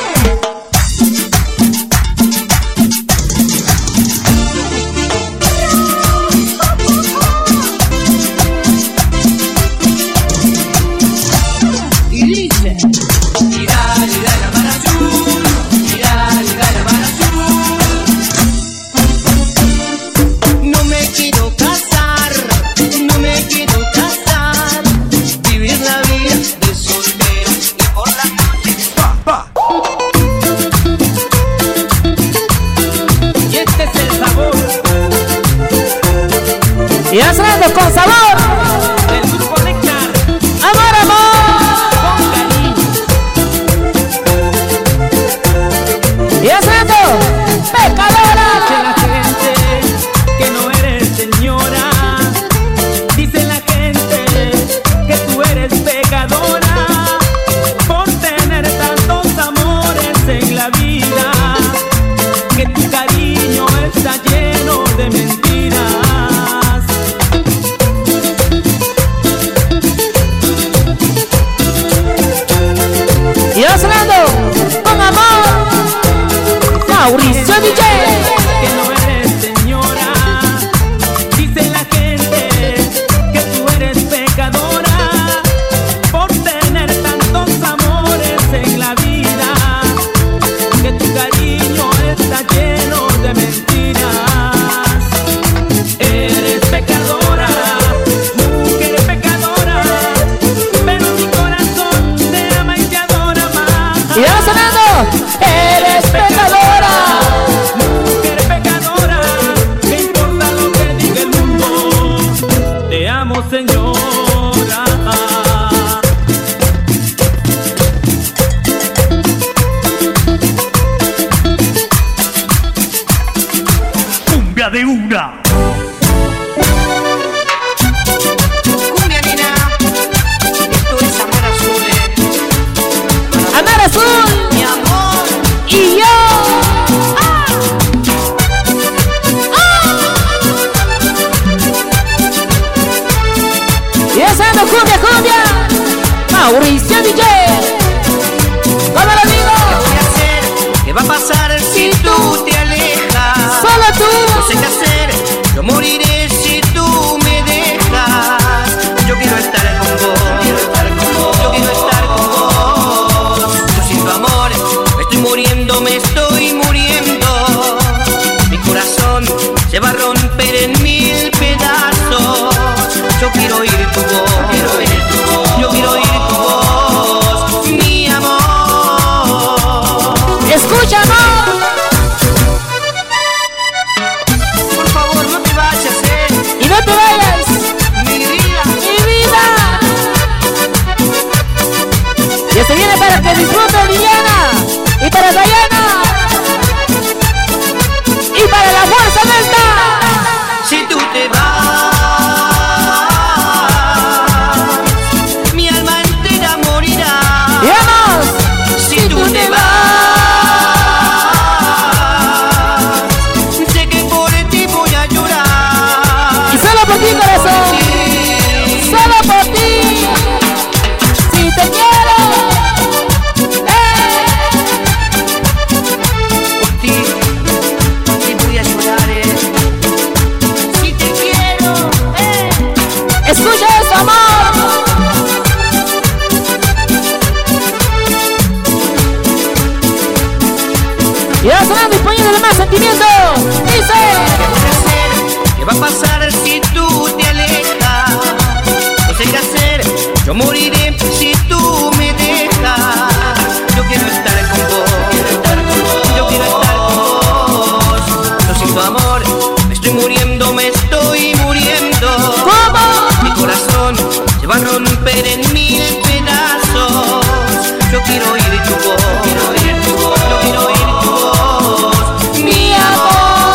Y dice, mira, mira la mar azul, mira, mira la mar azul. No me quiero casar, no me quiero casar. Vivir la vida de soltero y por las noches. Y este es el sabor Y ya sonando con sabor. del grupo Néctar. Amor, amor. Con cariño. Y ya sonando, pecadora. Dice la gente que no eres señora. Dice la gente que tú eres pecadora por tener tantos amores en la vida, que tu cariño está lleno de mentiras. de una. Cumbia nena, esto es Amar Azul. Amar Azul, mi amor y yo. Y esa no cumbia, cumbia. Mauricio DJ. ¿Cómo lo digo? ¿Qué voy a hacer? ¿Qué va a pasar si tú te alejas? Solo tú. No sé qué hacer, yo moriré si tú me dejas. Yo quiero estar con vos, yo quiero estar con vos. Yo sin tu amor me estoy muriendo, me estoy muriendo. Mi corazón se va a romper en 1000 pedazos. Yo quiero oír tu voz, yo quiero oír tu voz, mi amor. Escucha, amor. Por favor, no te vayas, Y no te vayas. mi vida. Mi vida. Y se viene para que disfrute Liliana. Y para Dayana. Y para la fuerza Delta. Si tú te vas, mi alma entera morirá. Y vamos. Si tú te vas, sé que por ti voy a llorar. Y solo por ti, corazón. Solo por ti. Si te quiero. Por ti voy a llorar. Si te quiero, Escucha eso, amor. Y ahora sonando y poniéndole más sentimiento. Dice. ¿qué va a pasar si tú te alejas? No sé qué hacer, yo moriré si tú me dejas. Yo quiero estar con vos, yo quiero estar con vos. Yo sin tu amor me estoy muriendo, me estoy muriendo. ¿Cómo? Mi corazón se va a romper en 1000 pedazos. Yo quiero oír tu voz, yo quiero oír tu voz, mi amor.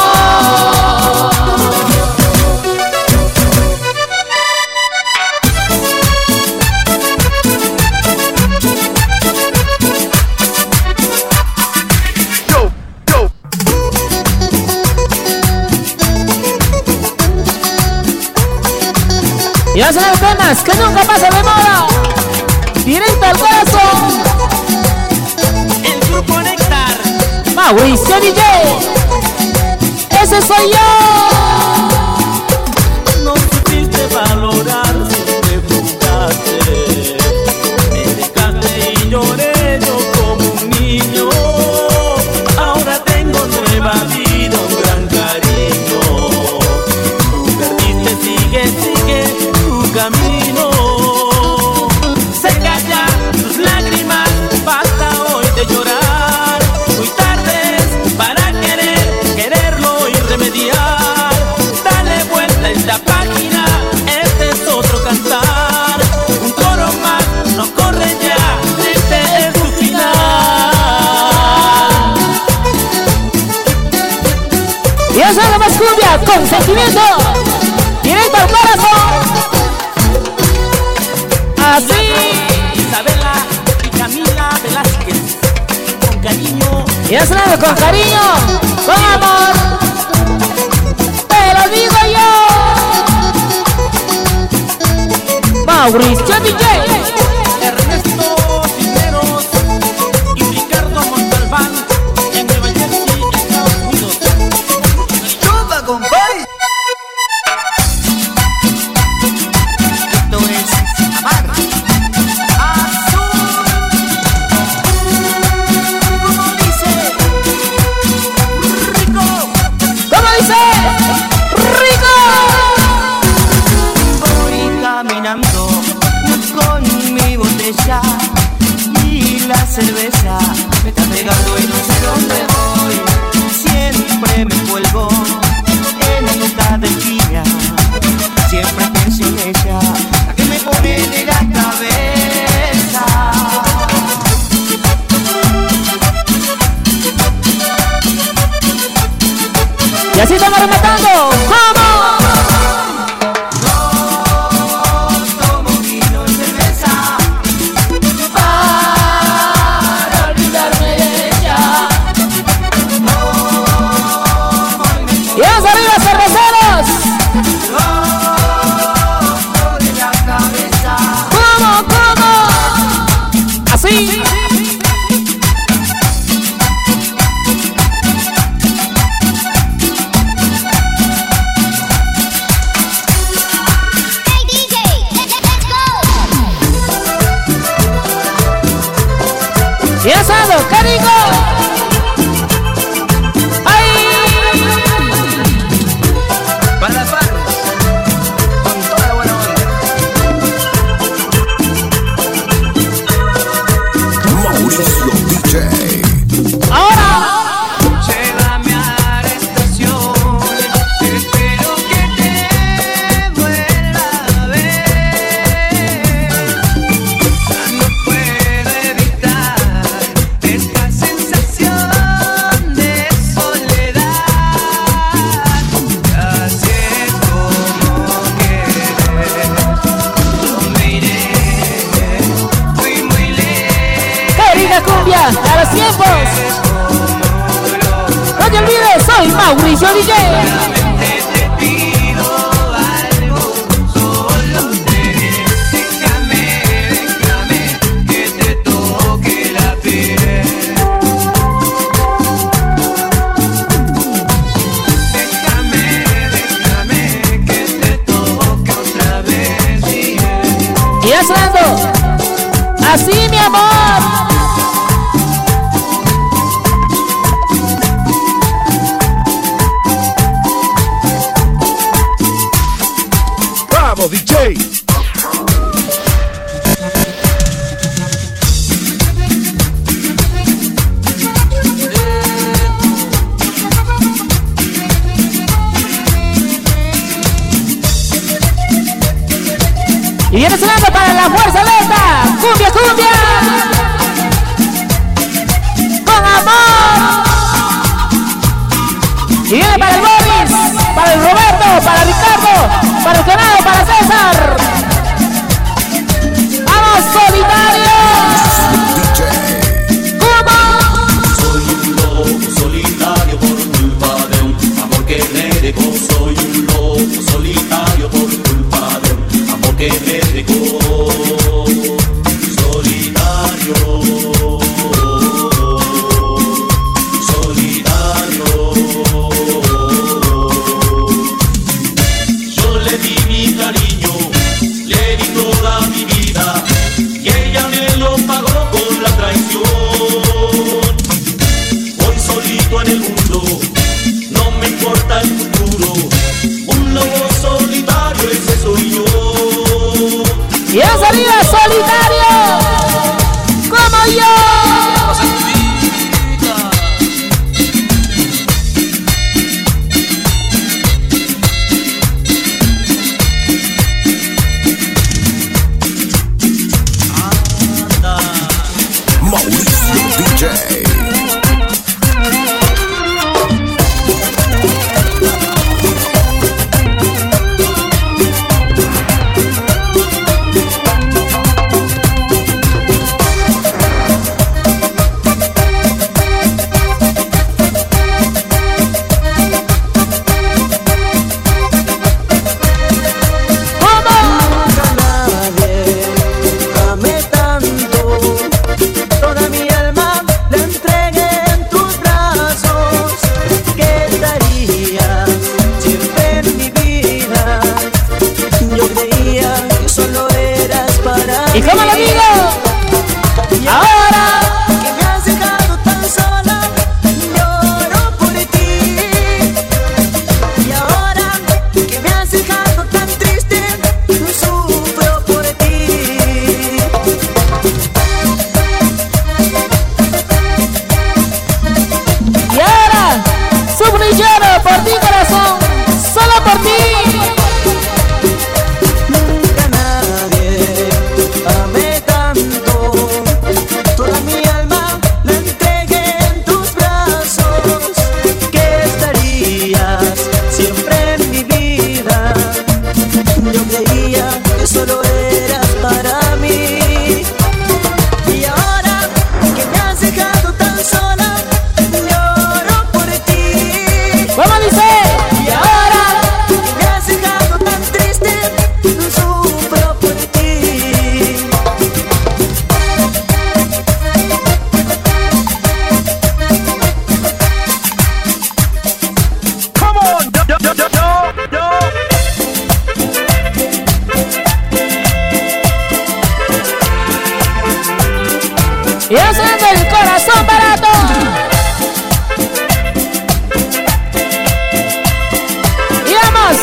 Y ahora sonan temas que nunca pasan de moda. Directo al corazón. El grupo Néctar. Mauricio DJ. Ese soy yo. No supiste valorar, siempre jugaste. Me dejaste y lloré yo como un niño. Ahora tengo nueva vida, un gran cariño. Tú perdiste, sigue tu camino. Seca ya tus lágrimas, basta hoy de llorar. Muy tarde es para quererlo y remediar. Dale vuelta a esta página, este es otro cantar. Un coro más, no corre ya, este es tu final. Y ahora suena más cumbia con sentimiento. Directo al corazón. Así. Isabela y Camila Velázquez, con cariño. Y ahora sonando con cariño, con amor. Te lo digo yo. Mauricio DJ. Ernesto Cisneros y Ricardo Montalbán, en Nueva Jersey, Estados Unidos. ¡Chupa, compadre! Esto es Amar Azul. ¿Cómo dice? Rico. ¿Cómo dice? ¡Rico! Voy caminando con mi botella y la cerveza me está pegando y no sé dónde voy. Siempre me vuelvo en esta desquilla. Siempre pienso en ella, la que me pone de la cabeza. Y así estamos rematando sonando, ¡qué rico! ¡Ay! Para las fans, con toda la buena onda. Mauricio DJ. ¡Ahora! Llévame a la estación, espero que te vuelva a ver. No puedo evitar esta sensación de soledad. Así es como quieres, yo me iré, fui muy lejos. ¡Qué rica cumbia! ¡A los tiempos! ¡No te olvides! ¡Soy Mauricio DJ! Solamente te pido algo, solo déjame que te toque la piel. Déjame que te toque otra vez. Y ya sonando. Así, mi amor. Bravo DJ. Y viene sonando para la fuerza lenta. ¡Cumbia, cumbia! ¡Con amor! Y viene para el Boris, para el Roberto, para Ricardo, para el Canado, para César. ¡Vamos, solitarios! ¿Cómo? Soy un loco solitario por culpa de un amor que me dejó. Soy un loco solitario por culpa de un amor que me dejó. Solitario.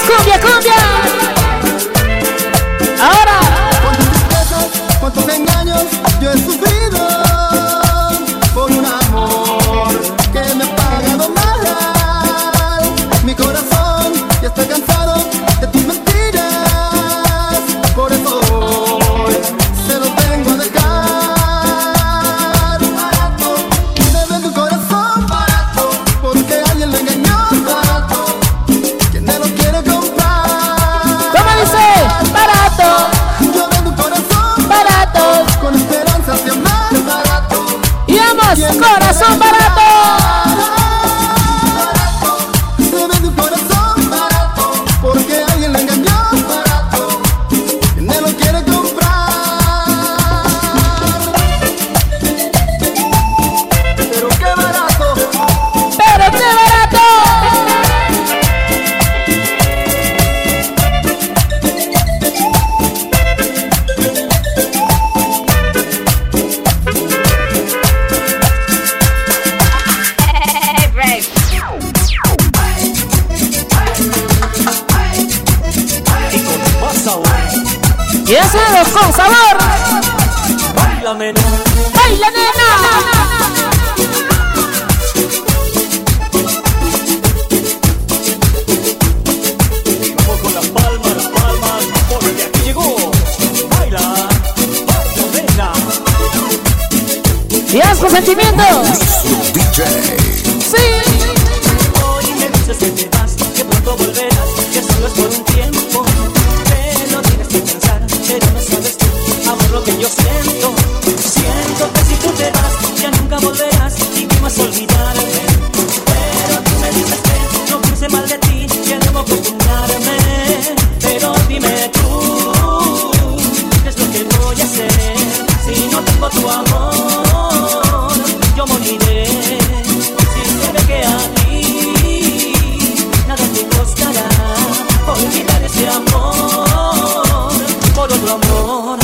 Cumbia, cumbia. Ahora. Cuántas tristezas, cuántos engaños yo he sufrido por un amor que me ha pagado mal. Mi corazón ya está cansado de tus mentiras, por eso hoy se lo vengo a dejar. Barato, me vende un corazón barato, porque alguien lo engañó barato. ¿Quién me lo quiere comprar? ¿Cómo dice? Barato. Yo vendo un corazón Barato. con esperanzas de amar barato. Y vamos, corazón barato. Se vende un corazón barato, porque alguien lo engañó barato. ¿Quién me lo quiere comprar? Pero qué barato. Pero qué barato. Y eso es con sabor. Baila, nena. Baila, nena. Vamos con las palmas, porque aquí llegó. Baila, baila, nena. Y haz con sentimiento. Mauricio DJ. Sí. Hoy me dices que te vas, que pronto volverás, que solo es por un tiempo. Pero tienes que pensar, pero no sabes tú, amor, lo que yo siento. Siento que si tú te vas, ya nunca volverás y que vas a olvidarme. Pero tú me dices que no piense mal de ti, que debo acostumbrarme. Pero dime tú, ¿qué es lo que voy a hacer? Si no tengo tu amor, yo moriré. Si se ve que a ti nada te costará olvidar ese amor por otro amor.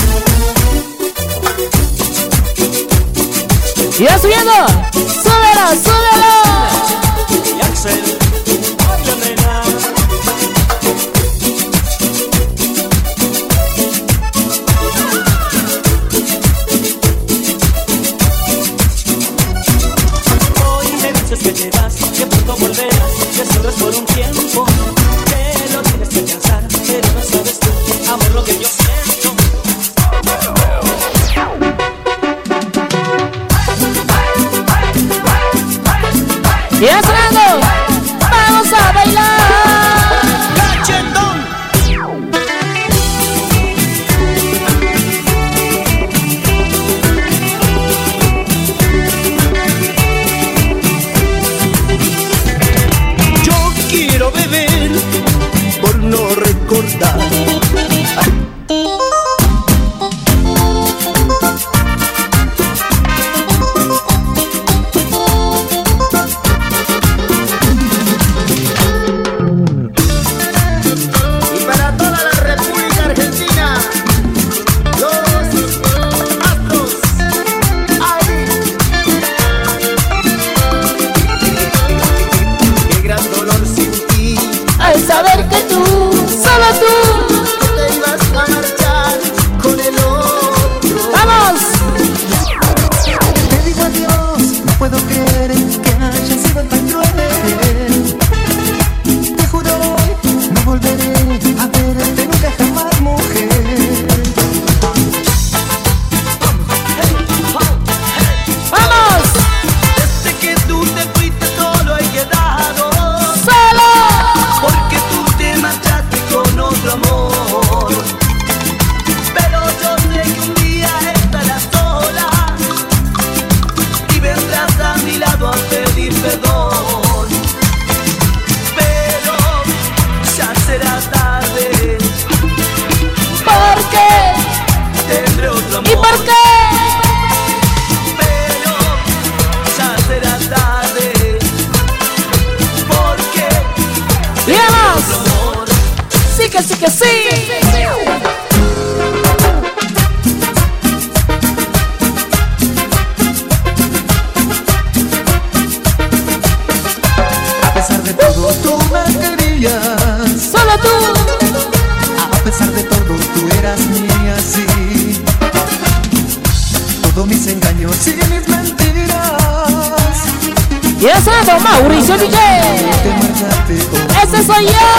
Y va subiendo. Súbelo, súbelo. Y Axel, baila, nena. Hoy me dices que te vas, que pronto volverás, que solo es por un tiempo. Que lo tienes que pensar, pero no sabes tú, amor, lo que yo siento. Y va sonando. Vamos a bailar. Cachetón. Yo quiero beber por no recordar. Y para toda la República Argentina, los astros, ahí. Qué gran dolor sin ti, Al saber que tú, solo tú. que te ibas a marchar con el otro. Vamos. Te digo adiós, no puedo creer que haya sido tan cruel. Te juro hoy, no volveré a verte nunca jamás, mujer. Vamos. Desde que tú te fuiste solo he quedado, Solo. porque tú te marchaste con otro amor. Pero yo sé que un día estarás sola y vendrás a mi lado a pedir perdón. Pero ya será tarde, ¿Por qué? tendré otro amor. ¿Y por qué? Pero ya será tarde, porque Y vamos. otro amor. Sí que sí que sí. A pesar de todo, tú me querías. Solo tú. miras ni así. Todos mis engaños y mis mentiras. Y ese es Don Mauricio DJ. Ese soy yo.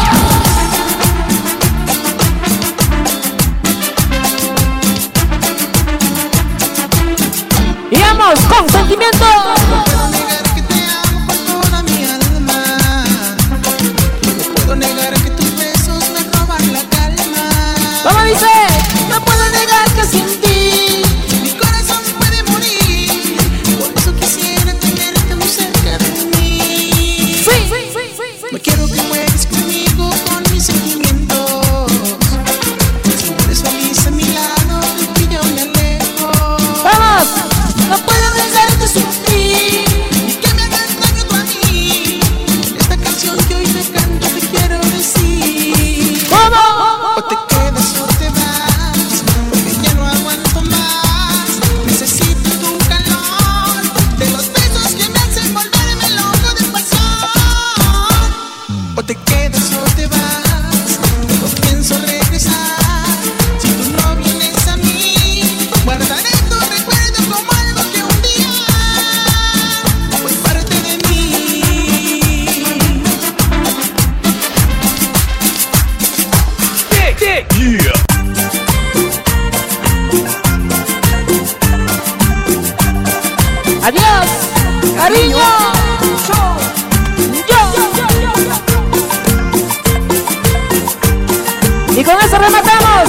Y vamos con sentimiento. No puedo negar que te amo con toda mi alma. No puedo negar que tus besos me roban la calma. ¿Cómo dice? No puedo negar que sin ti mi corazón puede morir. Por eso quisiera tenerte muy cerca de mí. No quiero que juegues conmigo con mis sentimientos. Si no eres feliz a mi lado, de ti yo me alejo. ¡Vamos! No puedo negar que sin ti y que me hagas daño tú a mí. Esta canción que hoy te canto te quiero decir. ¿Cómo? O te quedas o te vas, porque ya no aguanto más. Necesito tu calor, de los besos que me hacen volverme loco de pasión. O te quedas o te vas, no pienso regresar. Si tú no vienes a mí, guardaré tu recuerdo como algo que un día fue parte de mí. Yeah. Adiós, cariño. Y con eso rematamos.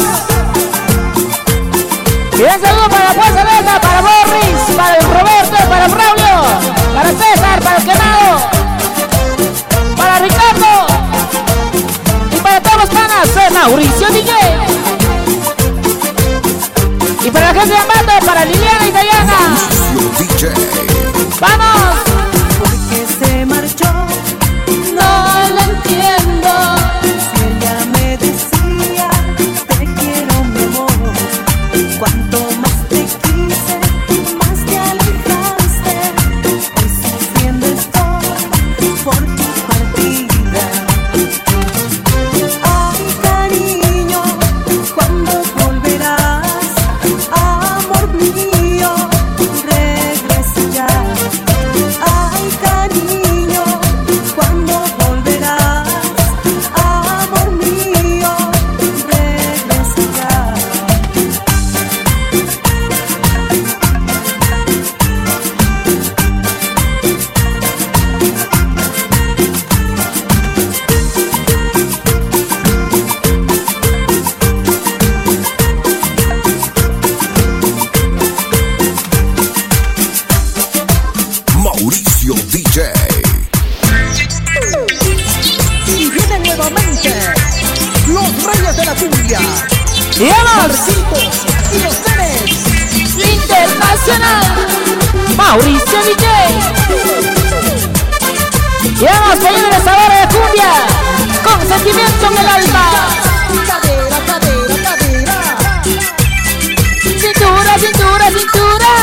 Y un saludo para la Fuerza Delta, para Boris, para el Roberto, para Braulio, para César, para el Quemado, para Ricardo y para todos los panas de Mauricio DJ. Y para la gente de Ambato, para Liliana y Dayana. Mauricio DJ. ¡Vamos! Porque se marchó, No lo entiendo. si ella me decía, te quiero mi amor. Cuanto más te quise, más te alejaste. Hoy sufriendo estoy por tu partida. Ay, cariño, ¿cuándo volverás? Amor mío, regresa ya. Ay, cariño, ¿cuándo volverás? Amor mío, regresa ya. Mauricio DJ. Y vienen nuevamente los reyes de la cumbia, Y vamos, Marcitos y los nenes. internacional, Mauricio DJ. Y vamos, poniéndole sabor a la cumbia, con sentimiento en el alma. Cadera, cadera, cadera. Cintura, cintura, cintura.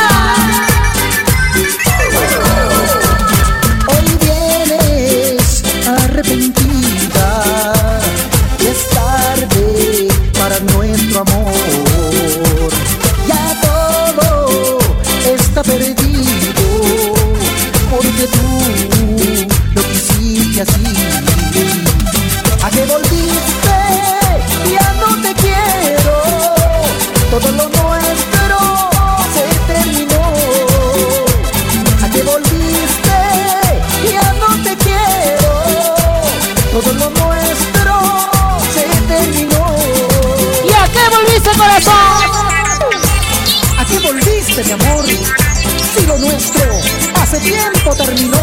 Hoy vienes arrepentida, ya es tarde para nuestro amor. Ya todo está perdido, porque tú lo quisiste así. ¿A qué volviste? Ya no te quiero. Todo lo nuestro se terminó. ¿A qué volviste? Ya no te quiero. Todo lo nuestro se terminó. ¿Y a qué volviste, corazón? ¿A qué volviste, mi amor? Si lo nuestro hace tiempo terminó.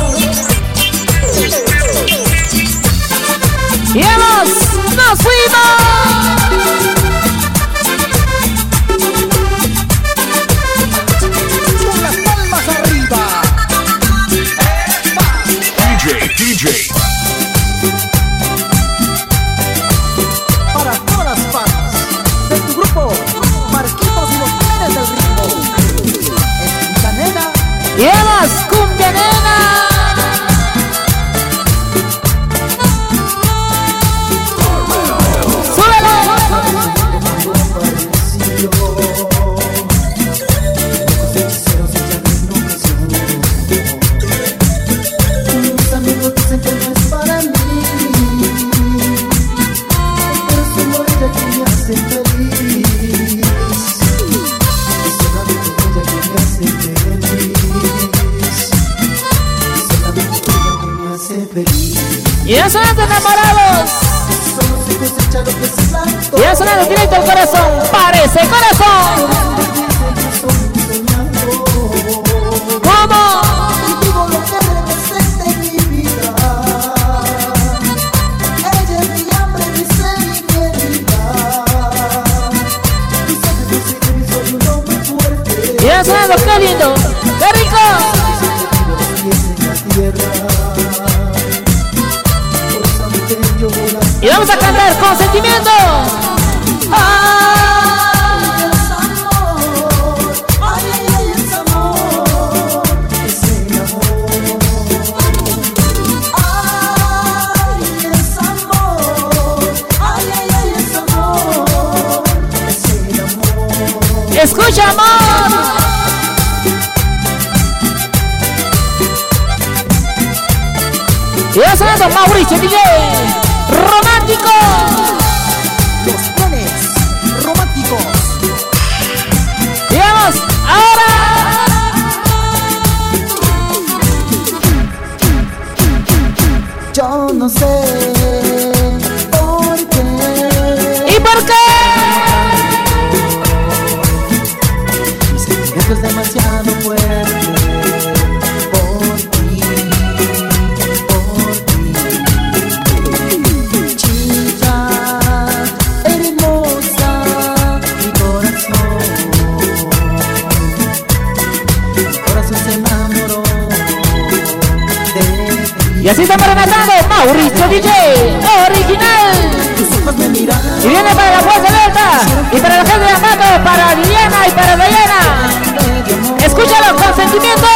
Y vamos, nos fuimos. Con las palmas arriba. DJ. Para todas las fans de tu grupo, Marquitos y los nenes del ritmo. Escucha, nena. Y vamos, cumbia nena. Ya sonando enamorados. Ya sonando directo al corazón. Parece corazón. ¿Cómo? Ya sonando, qué lindo, qué rico. Y vamos a cantar con sentimiento. Escucha, amor. Y va sonando Mauricio DJ Romántico. Los planes románticos. Y vamos ahora. Yo no sé por qué. ¿Y por qué? Mi sentimiento es demasiado fuerte. Y así estamos rematando Mauricio DJ original. Y viene para la Fuerza Delta y para la gente de Amato, para Liliana y para Diana. Escúchalo con sentimiento.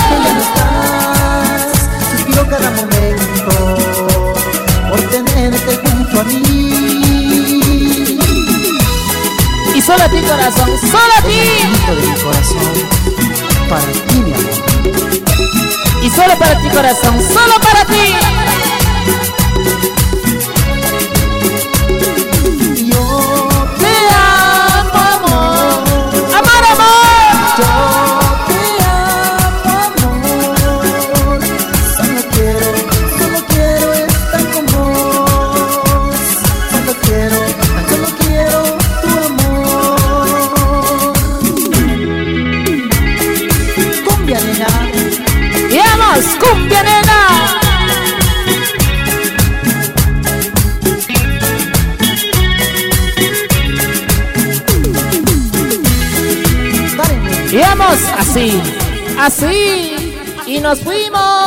Suspiro cada momento por tenerte junto a mí. Y solo a ti, corazón, solo a ti. De mi corazón, para ti, mi amor. Y solo para ti, corazón, solo para ti. Yo te amo, amor. Amor, amor. Yo te amo, amor. Solo quiero estar con vos. Solo quiero tu amor. Cumbia, nena. Y vamos, cumbia, nena. Y vamos así, así. Y nos fuimos.